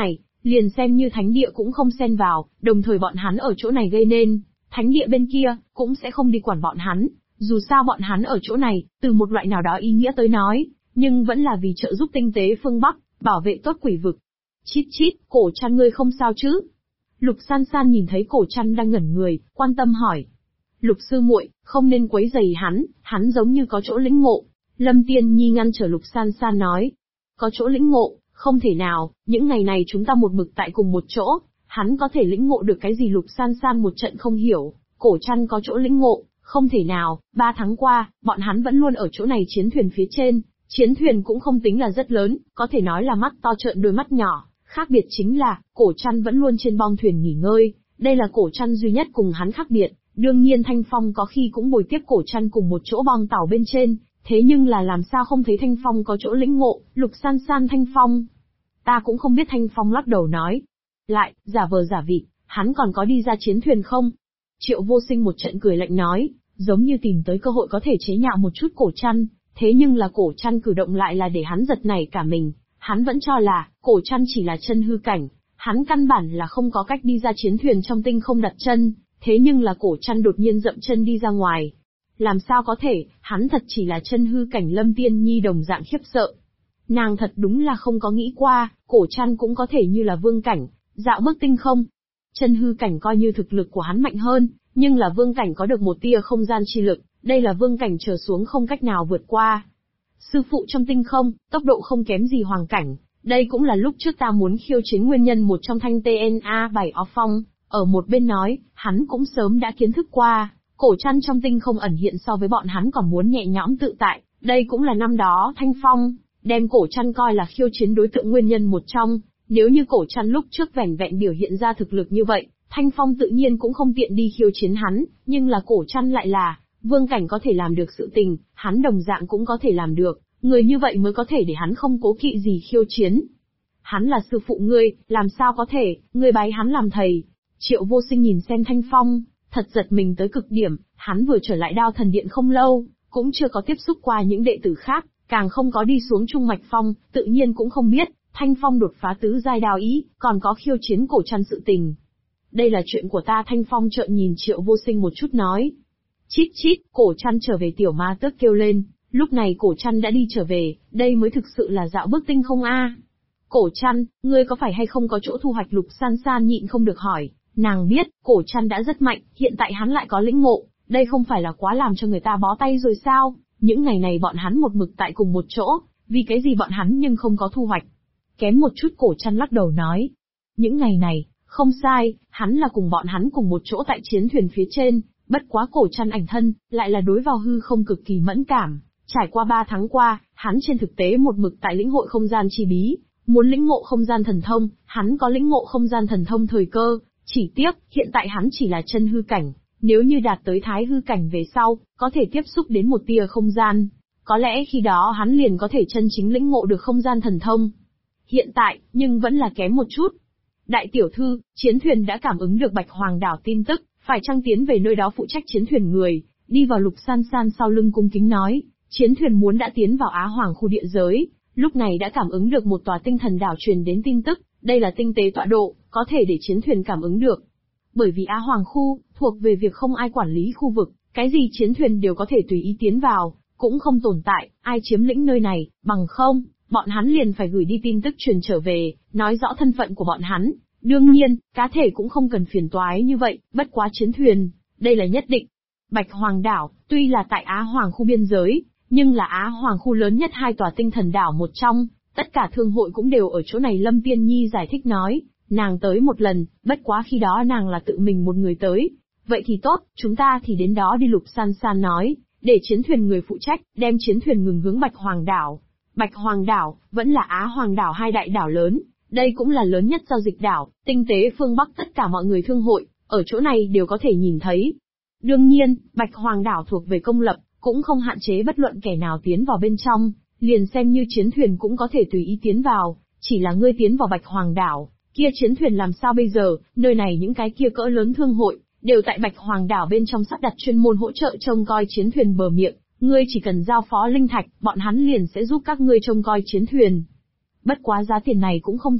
Liền xem như thánh địa cũng không xen vào, đồng thời bọn hắn ở chỗ này gây nên, thánh địa bên kia, cũng sẽ không đi quản bọn hắn. Dù sao bọn hắn ở chỗ này, từ một loại nào đó ý nghĩa tới nói, nhưng vẫn là vì trợ giúp tinh tế phương Bắc, bảo vệ tốt quỷ vực. Chít chít, Cổ Trăn ngươi không sao chứ? Lục San San nhìn thấy Cổ Trăn đang ngẩn người, quan tâm hỏi. Lục sư muội, không nên quấy rầy hắn giống như có chỗ lĩnh ngộ. Lâm Tiên Nhi ngăn trở Lục San San nói. Có chỗ lĩnh ngộ, không thể nào, những ngày này chúng ta một mực tại cùng một chỗ, hắn có thể lĩnh ngộ được cái gì? Lục San San một trận không hiểu. Cổ Trăn có chỗ lĩnh ngộ, không thể nào, 3 tháng qua, bọn hắn vẫn luôn ở chỗ này chiến thuyền phía trên, chiến thuyền cũng không tính là rất lớn, có thể nói là mắt to trợn đôi mắt nhỏ, khác biệt chính là, Cổ Trăn vẫn luôn trên bong thuyền nghỉ ngơi, đây là Cổ Trăn duy nhất cùng hắn khác biệt, đương nhiên Thanh Phong có khi cũng bồi tiếp Cổ Trăn cùng một chỗ bong tàu bên trên, thế nhưng là làm sao không thấy Thanh Phong có chỗ lĩnh ngộ? Lục San San, Thanh Phong. Ta cũng không biết. Thanh Phong lắc đầu nói. Lại, giả vờ giả vịt, hắn còn có đi ra chiến thuyền không? Triệu Vô Sinh một trận cười lạnh nói, giống như tìm tới cơ hội có thể chế nhạo một chút Cổ Trăn, thế nhưng là Cổ Trăn cử động lại là để hắn giật nảy cả mình, hắn vẫn cho là, Cổ Trăn chỉ là chân hư cảnh, hắn căn bản là không có cách đi ra chiến thuyền trong tinh không đặt chân, thế nhưng là Cổ Trăn đột nhiên dậm chân đi ra ngoài. Làm sao có thể, hắn thật chỉ là chân hư cảnh. Lâm Tiên Nhi đồng dạng khiếp sợ. Nàng thật đúng là không có nghĩ qua, Cổ Trăn cũng có thể như là vương cảnh, dạo bước tinh không. Chân hư cảnh coi như thực lực của hắn mạnh hơn, nhưng là vương cảnh có được một tia không gian chi lực, đây là vương cảnh trở xuống không cách nào vượt qua. Sư phụ trong tinh không, tốc độ không kém gì hoàng cảnh, đây cũng là lúc trước ta muốn khiêu chiến nguyên nhân một trong thanh TNA 7 off phong, ở một bên nói, hắn cũng sớm đã kiến thức qua. Cổ Trăn trong tinh không ẩn hiện so với bọn hắn còn muốn nhẹ nhõm tự tại, đây cũng là năm đó Thanh Phong đem Cổ Trăn coi là khiêu chiến đối tượng nguyên nhân một trong, nếu như Cổ Trăn lúc trước vẻn vẹn biểu hiện ra thực lực như vậy, Thanh Phong tự nhiên cũng không tiện đi khiêu chiến hắn, nhưng là Cổ Trăn lại là vương cảnh có thể làm được sự tình, hắn đồng dạng cũng có thể làm được, người như vậy mới có thể để hắn không cố kỵ gì khiêu chiến. Hắn là sư phụ ngươi, làm sao có thể, ngươi bái hắn làm thầy? Triệu Vô Sinh nhìn xem Thanh Phong, thật giật mình tới cực điểm, hắn vừa trở lại Đao Thần Điện không lâu, cũng chưa có tiếp xúc qua những đệ tử khác, càng không có đi xuống Trung Mạch Phong, tự nhiên cũng không biết, Thanh Phong đột phá tứ giai đao ý, còn có khiêu chiến Cổ Trăn sự tình. Đây là chuyện của ta. Thanh Phong trợn nhìn Triệu Vô Sinh một chút nói. Chít chít, Cổ Trăn trở về. Tiểu Ma Tước kêu lên, lúc này Cổ Trăn đã đi trở về, đây mới thực sự là dạo bước tinh không a. Cổ Trăn, ngươi có phải hay không có chỗ thu hoạch? Lục San San nhịn không được hỏi. Nàng biết, Cổ Trăn đã rất mạnh, hiện tại hắn lại có lĩnh ngộ, đây không phải là quá làm cho người ta bó tay rồi sao? Những ngày này bọn hắn một mực tại cùng một chỗ, vì cái gì bọn hắn nhưng không có thu hoạch? Kém một chút. Cổ Trăn lắc đầu nói. Những ngày này, không sai, hắn là cùng bọn hắn cùng một chỗ tại chiến thuyền phía trên, bất quá Cổ Trăn ảnh thân, lại là đối vào hư không cực kỳ mẫn cảm. Trải qua 3 tháng qua, hắn trên thực tế một mực tại lĩnh hội không gian chi bí, muốn lĩnh ngộ không gian thần thông, hắn có lĩnh ngộ không gian thần thông thời cơ. Chỉ tiếc, hiện tại hắn chỉ là chân hư cảnh, nếu như đạt tới thái hư cảnh về sau, có thể tiếp xúc đến một tia không gian, có lẽ khi đó hắn liền có thể chân chính lĩnh ngộ được không gian thần thông. Hiện tại, nhưng vẫn là kém một chút. Đại tiểu thư, chiến thuyền đã cảm ứng được Bạch Hoàng đảo tin tức, phải chăng tiến về nơi đó phụ trách chiến thuyền người, đi vào. Lục San San sau lưng cung kính nói, chiến thuyền muốn đã tiến vào Á Hoàng khu địa giới, lúc này đã cảm ứng được một tòa tinh thần đảo truyền đến tin tức. Đây là tinh tế tọa độ, có thể để chiến thuyền cảm ứng được. Bởi vì Á Hoàng khu, thuộc về việc không ai quản lý khu vực, cái gì chiến thuyền đều có thể tùy ý tiến vào, cũng không tồn tại, ai chiếm lĩnh nơi này, bằng không, bọn hắn liền phải gửi đi tin tức truyền trở về, nói rõ thân phận của bọn hắn. Đương nhiên, cá thể cũng không cần phiền toái như vậy, bất quá chiến thuyền, đây là nhất định. Bạch Hoàng đảo, tuy là tại Á Hoàng khu biên giới, nhưng là Á Hoàng khu lớn nhất 2 tòa tinh thần đảo một trong. Tất cả thương hội cũng đều ở chỗ này. Lâm Tiên Nhi giải thích nói, nàng tới một lần, bất quá khi đó nàng là tự mình một người tới. Vậy thì tốt, chúng ta thì đến đó đi. Lục San San nói, để chiến thuyền người phụ trách, đem chiến thuyền ngừng hướng Bạch Hoàng đảo. Bạch Hoàng đảo, vẫn là Á Hoàng đảo, 2 đại đảo lớn, đây cũng là lớn nhất giao dịch đảo, tinh tế phương Bắc. Tất cả mọi người thương hội, ở chỗ này đều có thể nhìn thấy. Đương nhiên, Bạch Hoàng đảo thuộc về công lập, cũng không hạn chế bất luận kẻ nào tiến vào bên trong. Liền xem như chiến thuyền cũng có thể tùy ý tiến vào, chỉ là ngươi tiến vào Bạch Hoàng đảo, kia chiến thuyền làm sao bây giờ? Nơi này những cái kia cỡ lớn thương hội, đều tại Bạch Hoàng đảo bên trong sắp đặt chuyên môn hỗ trợ trông coi chiến thuyền bờ miệng, ngươi chỉ cần giao phó linh thạch, bọn hắn liền sẽ giúp các ngươi trông coi chiến thuyền. Bất quá giá tiền này cũng không thấp,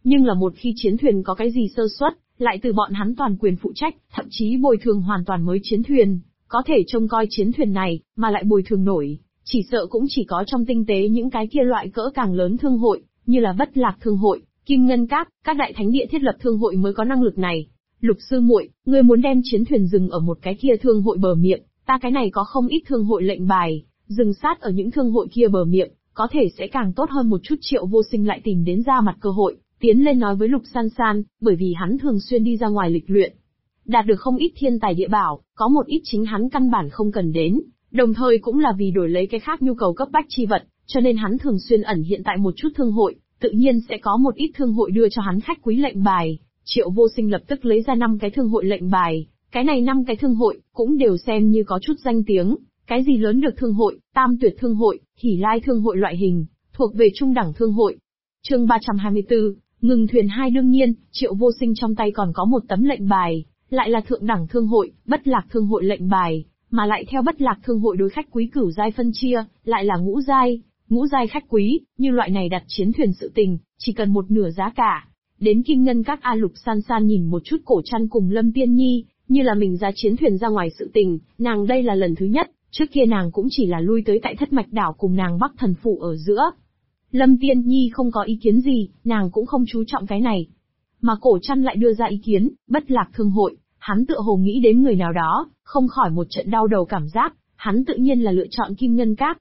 Nhưng là một khi chiến thuyền có cái gì sơ suất, lại từ bọn hắn toàn quyền phụ trách, thậm chí bồi thường hoàn toàn mới chiến thuyền, có thể trông coi chiến thuyền này, mà lại bồi thường nổi, chỉ sợ cũng chỉ có trong tinh tế những cái kia loại cỡ càng lớn thương hội, như là Bất Lạc Thương hội, Kim Ngân Các, các đại thánh địa thiết lập thương hội mới có năng lực này. Lục sư muội, ngươi muốn đem chiến thuyền dừng ở một cái kia thương hội bờ miệng, ta cái này có không ít thương hội lệnh bài, dừng sát ở những thương hội kia bờ miệng, có thể sẽ càng tốt hơn một chút. Triệu Vô Sinh lại tìm đến ra mặt cơ hội, tiến lên nói với Lục San San, bởi vì hắn thường xuyên đi ra ngoài lịch luyện, đạt được không ít thiên tài địa bảo, có một ít chính hắn căn bản không cần đến, đồng thời cũng là vì đổi lấy cái khác nhu cầu cấp bách chi vật, cho nên hắn thường xuyên ẩn hiện tại một chút thương hội, tự nhiên sẽ có một ít thương hội đưa cho hắn khách quý lệnh bài. Triệu Vô Sinh lập tức lấy ra 5 cái thương hội lệnh bài, cái này 5 cái thương hội cũng đều xem như có chút danh tiếng, cái gì lớn được thương hội, Tam Tuyệt thương hội, Hỉ Lai thương hội loại hình, thuộc về trung đẳng thương hội. Chương 324, ngừng thuyền 2. Đương nhiên, Triệu Vô Sinh trong tay còn có một tấm lệnh bài, lại là thượng đẳng thương hội, Bất Lạc thương hội lệnh bài, mà lại theo Bất Lạc thương hội đối khách quý cửu giai phân chia, lại là ngũ giai khách quý, như loại này đặt chiến thuyền sự tình, chỉ cần một nửa giá cả. Đến Kim Ngân Các. Lục San San nhìn một chút Cổ Trăn cùng Lâm Tiên Nhi, như là mình ra chiến thuyền ra ngoài sự tình, nàng đây là lần thứ nhất, trước kia nàng cũng chỉ là lui tới tại Thất Mạch Đảo cùng nàng Bắc Thần Phủ ở giữa. Lâm Tiên Nhi không có ý kiến gì, nàng cũng không chú trọng cái này. Mà Cổ Trăn lại đưa ra ý kiến, Bất Lạc thương hội, hắn tựa hồ nghĩ đến người nào đó, không khỏi một trận đau đầu cảm giác, hắn tự nhiên là lựa chọn Kim Ngân Các.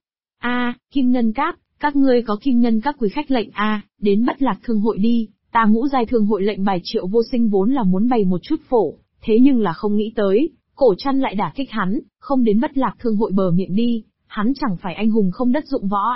Kim Ngân Các, các ngươi có Kim Ngân Các quý khách lệnh đến Bất Lạc thương hội đi, ta ngũ giai thương hội lệnh bài. Triệu Vô Sinh vốn là muốn bày một chút phổ, thế nhưng là không nghĩ tới, Cổ Trăn lại đả kích hắn, không đến Bất Lạc thương hội bờ miệng đi, hắn chẳng phải anh hùng không đất dụng võ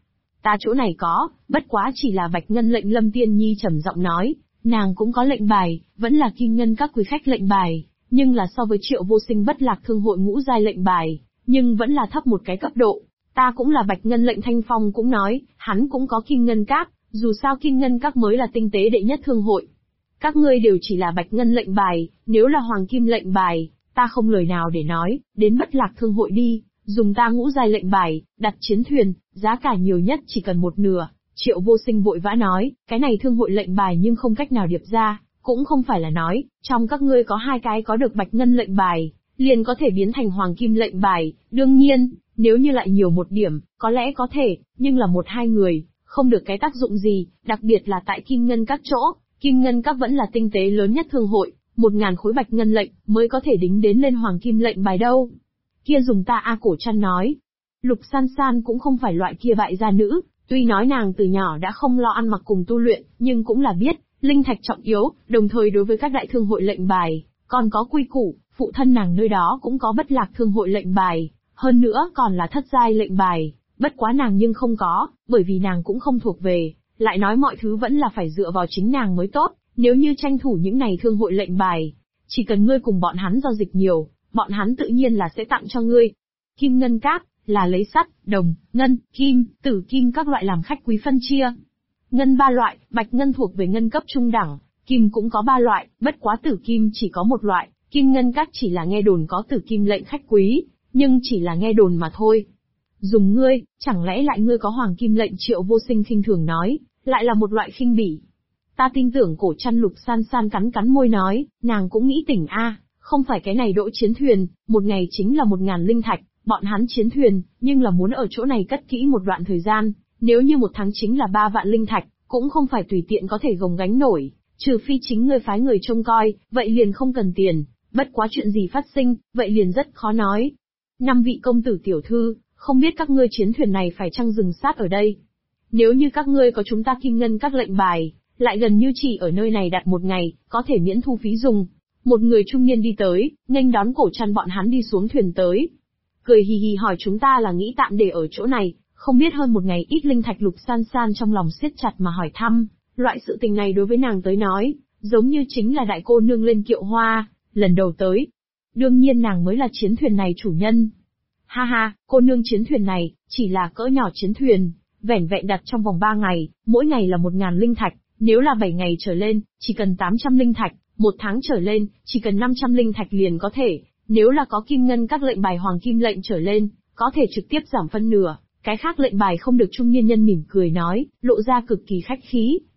Ta chỗ này có, bất quá chỉ là Bạch Ngân lệnh. Lâm Tiên Nhi trầm giọng nói, nàng cũng có lệnh bài, vẫn là Kim Ngân Các quý khách lệnh bài, nhưng là so với Triệu Vô Sinh Bất Lạc thương hội ngũ giai lệnh bài, nhưng vẫn là thấp một cái cấp độ. Ta cũng là Bạch Ngân lệnh. Thanh Phong cũng nói, hắn cũng có Kim Ngân Các, dù sao Kim Ngân Các mới là tinh tế đệ nhất thương hội. Các ngươi đều chỉ là Bạch Ngân lệnh bài, nếu là Hoàng Kim lệnh bài, ta không lời nào để nói, đến Bất Lạc thương hội đi, dùng ta ngũ giai lệnh bài, đặt chiến thuyền, giá cả nhiều nhất chỉ cần một nửa. Triệu Vô Sinh vội vã nói, cái này thương hội lệnh bài nhưng không cách nào điệp ra, cũng không phải là nói, trong các ngươi có 2 cái có được Bạch Ngân lệnh bài, liền có thể biến thành Hoàng Kim lệnh bài. Đương nhiên, nếu như lại nhiều một điểm, có lẽ có thể, nhưng là 1-2 người, không được cái tác dụng gì, đặc biệt là tại Kim Ngân Các chỗ. Kim Ngân Các vẫn là tinh tế lớn nhất thương hội, 1000 khối Bạch Ngân lệnh mới có thể đính đến lên Hoàng Kim lệnh bài đâu. Kia dùng ta. Cổ Trăn nói. Lục San San cũng không phải loại kia bại gia nữ, tuy nói nàng từ nhỏ đã không lo ăn mặc cùng tu luyện, nhưng cũng là biết, linh thạch trọng yếu, đồng thời đối với các đại thương hội lệnh bài, còn có quy củ, phụ thân nàng nơi đó cũng có Bất Lạc thương hội lệnh bài, hơn nữa còn là thất giai lệnh bài, bất quá nàng nhưng không có, bởi vì nàng cũng không thuộc về, lại nói mọi thứ vẫn là phải dựa vào chính nàng mới tốt, nếu như tranh thủ những này thương hội lệnh bài, chỉ cần ngươi cùng bọn hắn giao dịch nhiều, bọn hắn tự nhiên là sẽ tặng cho ngươi. Kim Ngân Các là lấy sắt, đồng, ngân, kim, tử kim các loại làm khách quý phân chia. Ngân 3 loại, Bạch Ngân thuộc về ngân cấp trung đẳng, kim cũng có 3 loại, bất quá tử kim chỉ có 1 loại. Kim Ngân Các chỉ là nghe đồn có tử kim lệnh khách quý, nhưng chỉ là nghe đồn mà thôi. Dùng ngươi, chẳng lẽ lại ngươi có Hoàng Kim lệnh? Triệu Vô Sinh khinh thường nói, lại là một loại khinh bỉ. Ta tin tưởng. Cổ Trăn. Lục San San cắn môi nói, nàng cũng nghĩ tỉnh không phải cái này đỗ chiến thuyền, một ngày chính là 1000 linh thạch, bọn hắn chiến thuyền, nhưng là muốn ở chỗ này cất kỹ một đoạn thời gian, nếu như 1 tháng chính là 3 vạn linh thạch, cũng không phải tùy tiện có thể gồng gánh nổi, trừ phi chính ngươi phái người trông coi, vậy liền không cần tiền, bất quá chuyện gì phát sinh, vậy liền rất khó nói. 5 vị công tử tiểu thư, không biết các ngươi chiến thuyền này phải chăng dừng sát ở đây? Nếu như các ngươi có chúng ta Kim Ngân Các lệnh bài, lại gần như chỉ ở nơi này đặt 1 ngày, có thể miễn thu phí dùng. Một người trung niên đi tới, nghênh đón Cổ Trăn bọn hắn đi xuống thuyền tới. Cười hì hì hỏi chúng ta là nghĩ tạm để ở chỗ này, không biết hơn 1 ngày ít linh thạch. Lục San San trong lòng siết chặt mà hỏi thăm, loại sự tình này đối với nàng tới nói, giống như chính là đại cô nương lên kiệu hoa, lần đầu tới. Đương nhiên nàng mới là chiến thuyền này chủ nhân. Ha ha, cô nương chiến thuyền này, chỉ là cỡ nhỏ chiến thuyền, vẻn vẹn đặt trong vòng 3 ngày, mỗi ngày là 1000 linh thạch, nếu là 7 ngày trở lên, chỉ cần 800 linh thạch, 1 tháng trở lên, chỉ cần 500 linh thạch liền có thể, nếu là có Kim Ngân Các lệnh bài Hoàng Kim lệnh trở lên, có thể trực tiếp giảm phân nửa, cái khác lệnh bài không được. Trung niên nhân mỉm cười nói, lộ ra cực kỳ khách khí.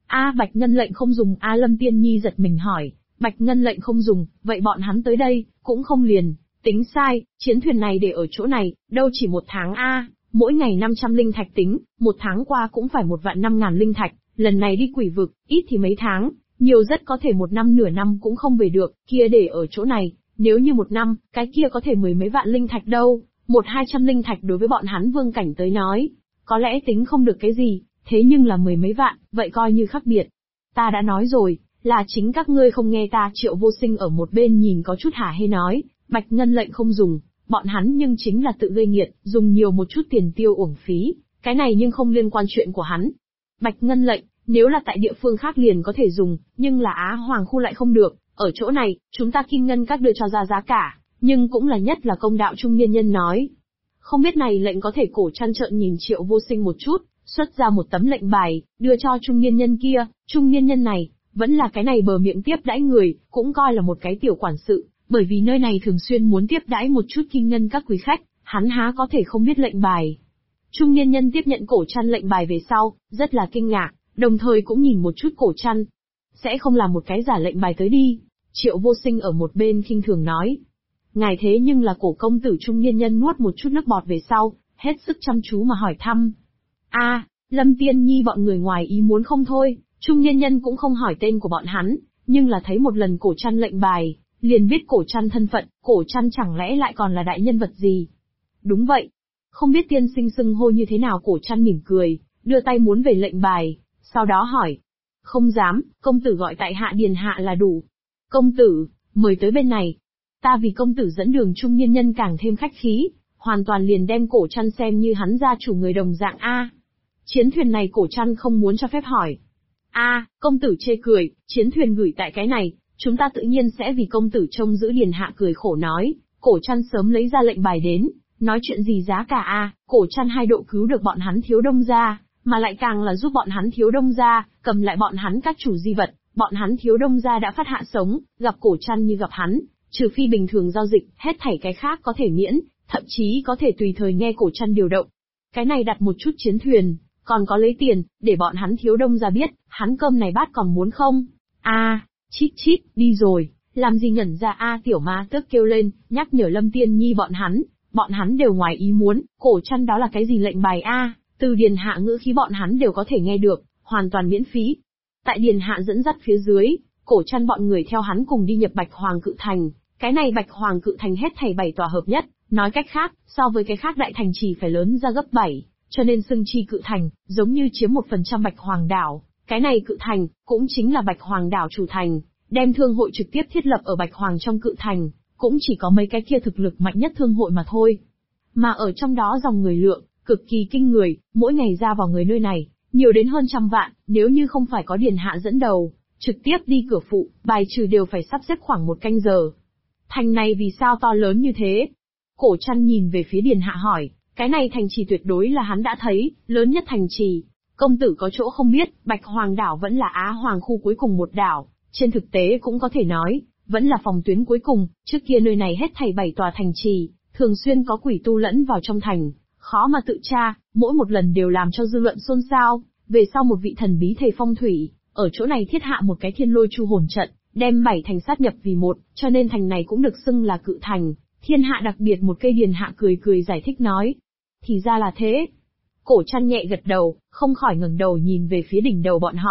Bạch Ngân lệnh không dùng Lâm Tiên Nhi giật mình hỏi. Bạch Ngân lệnh không dùng, vậy bọn hắn tới đây, cũng không liền. Tính sai, chiến thuyền này để ở chỗ này, đâu chỉ 1 tháng mỗi ngày 500 linh thạch tính, 1 tháng qua cũng phải 1.500.000 linh thạch, lần này đi quỷ vực, ít thì mấy tháng, nhiều rất có thể 1 năm nửa năm cũng không về được, kia để ở chỗ này, nếu như 1 năm, cái kia có thể 10 mấy vạn linh thạch đâu, 100-200 linh thạch đối với bọn hắn vương cảnh tới nói, có lẽ tính không được cái gì, thế nhưng là 10 mấy vạn, vậy coi như khác biệt. Ta đã nói rồi, là chính các ngươi không nghe ta. Triệu Vô Sinh ở một bên nhìn có chút hả hê nói, Bạch Ngân lệnh không dùng, bọn hắn nhưng chính là tự gây nghiệt, dùng nhiều một chút tiền tiêu uổng phí, cái này nhưng không liên quan chuyện của hắn. Bạch Ngân lệnh, nếu là tại địa phương khác liền có thể dùng, nhưng là Á Hoàng khu lại không được, ở chỗ này, chúng ta Kim Ngân các đưa cho ra giá cả, nhưng cũng là nhất là công đạo trung niên nhân nói. Không biết này lệnh có thể cổ trăn trợn nhìn Triệu Vô Sinh một chút, xuất ra một tấm lệnh bài, đưa cho trung niên nhân kia, trung niên nhân này, vẫn là cái này bờ miệng tiếp đãi người, cũng coi là một cái tiểu quản sự, bởi vì nơi này thường xuyên muốn tiếp đãi một chút Kim Ngân các quý khách, hắn há có thể không biết lệnh bài. Trung niên nhân tiếp nhận cổ trăn lệnh bài về sau, rất là kinh ngạc, đồng thời cũng nhìn một chút cổ trăn. Sẽ không làm một cái giả lệnh bài tới đi. Triệu Vô Sinh ở một bên khinh thường nói. Ngài thế nhưng là cổ công tử. Trung niên nhân nuốt một chút nước bọt về sau, hết sức chăm chú mà hỏi thăm. Lâm Tiên Nhi bọn người ngoài ý muốn không thôi, trung niên nhân cũng không hỏi tên của bọn hắn, nhưng là thấy một lần cổ trăn lệnh bài, liền biết cổ trăn thân phận, cổ trăn chẳng lẽ lại còn là đại nhân vật gì. Đúng vậy. Không biết tiên sinh xưng hô như thế nào. Cổ trăn mỉm cười, đưa tay muốn về lệnh bài, sau đó hỏi. Không dám, công tử gọi tại hạ điền hạ là đủ. Công tử, mời tới bên này. Ta vì công tử dẫn đường. Trung niên nhân càng thêm khách khí, hoàn toàn liền đem cổ trăn xem như hắn gia chủ người đồng dạng. Chiến thuyền này cổ trăn không muốn cho phép hỏi. Công tử chê cười, chiến thuyền gửi tại cái này, chúng ta tự nhiên sẽ vì công tử trông giữ. Điền hạ cười khổ nói, cổ trăn sớm lấy ra lệnh bài đến, nói chuyện gì giá cả. Cổ trăn 2 độ cứu được bọn hắn Thiếu Đông gia, mà lại càng là giúp bọn hắn Thiếu Đông gia, cầm lại bọn hắn các chủ di vật, bọn hắn Thiếu Đông gia đã phát hạ sống, gặp cổ trăn như gặp hắn, trừ phi bình thường giao dịch, hết thảy cái khác có thể miễn, thậm chí có thể tùy thời nghe cổ trăn điều động. Cái này đặt một chút chiến thuyền, còn có lấy tiền, để bọn hắn Thiếu Đông gia biết, hắn cơm này bát còn muốn không? Chít chít, đi rồi, làm gì ngẩn ra. Tiểu ma tước kêu lên, nhắc nhở Lâm Tiên Nhi bọn hắn đều ngoài ý muốn, cổ trăn đó là cái gì lệnh bài từ điền hạ ngữ khí bọn hắn đều có thể nghe được, hoàn toàn miễn phí. Tại điền hạ dẫn dắt phía dưới, cổ trăn bọn người theo hắn cùng đi nhập Bạch Hoàng Cự Thành, cái này Bạch Hoàng Cự Thành hết thảy 7 tòa hợp nhất, nói cách khác, so với cái khác đại thành chỉ phải lớn ra gấp 7, cho nên xưng chi Cự Thành, giống như chiếm 1% Bạch Hoàng đảo, cái này Cự Thành, cũng chính là Bạch Hoàng đảo chủ thành, đem thương hội trực tiếp thiết lập ở Bạch Hoàng trong Cự Thành, cũng chỉ có mấy cái kia thực lực mạnh nhất thương hội mà thôi. Mà ở trong đó dòng người lượng, cực kỳ kinh người, mỗi ngày ra vào người nơi này, nhiều đến hơn 100 vạn, nếu như không phải có điền hạ dẫn đầu, trực tiếp đi cửa phụ, bài trừ đều phải sắp xếp khoảng 1 canh giờ. Thành này vì sao to lớn như thế? Cổ trăn nhìn về phía điền hạ hỏi, cái này thành trì tuyệt đối là hắn đã thấy, lớn nhất thành trì. Công tử có chỗ không biết, Bạch Hoàng đảo vẫn là Á Hoàng khu cuối cùng một đảo, trên thực tế cũng có thể nói, vẫn là phòng tuyến cuối cùng, trước kia nơi này hết thảy 7 tòa thành trì, thường xuyên có quỷ tu lẫn vào trong thành, khó mà tự tra, mỗi một lần đều làm cho dư luận xôn xao. Về sau một vị thần bí thầy phong thủy, ở chỗ này thiết hạ một cái thiên lôi chu hồn trận, đem 7 thành sát nhập vì một, cho nên thành này cũng được xưng là Cự Thành. Thiên hạ đặc biệt một cây. Điền hạ cười cười giải thích nói. Thì ra là thế. Cổ trăn nhẹ gật đầu, không khỏi ngẩng đầu nhìn về phía đỉnh đầu bọn họ.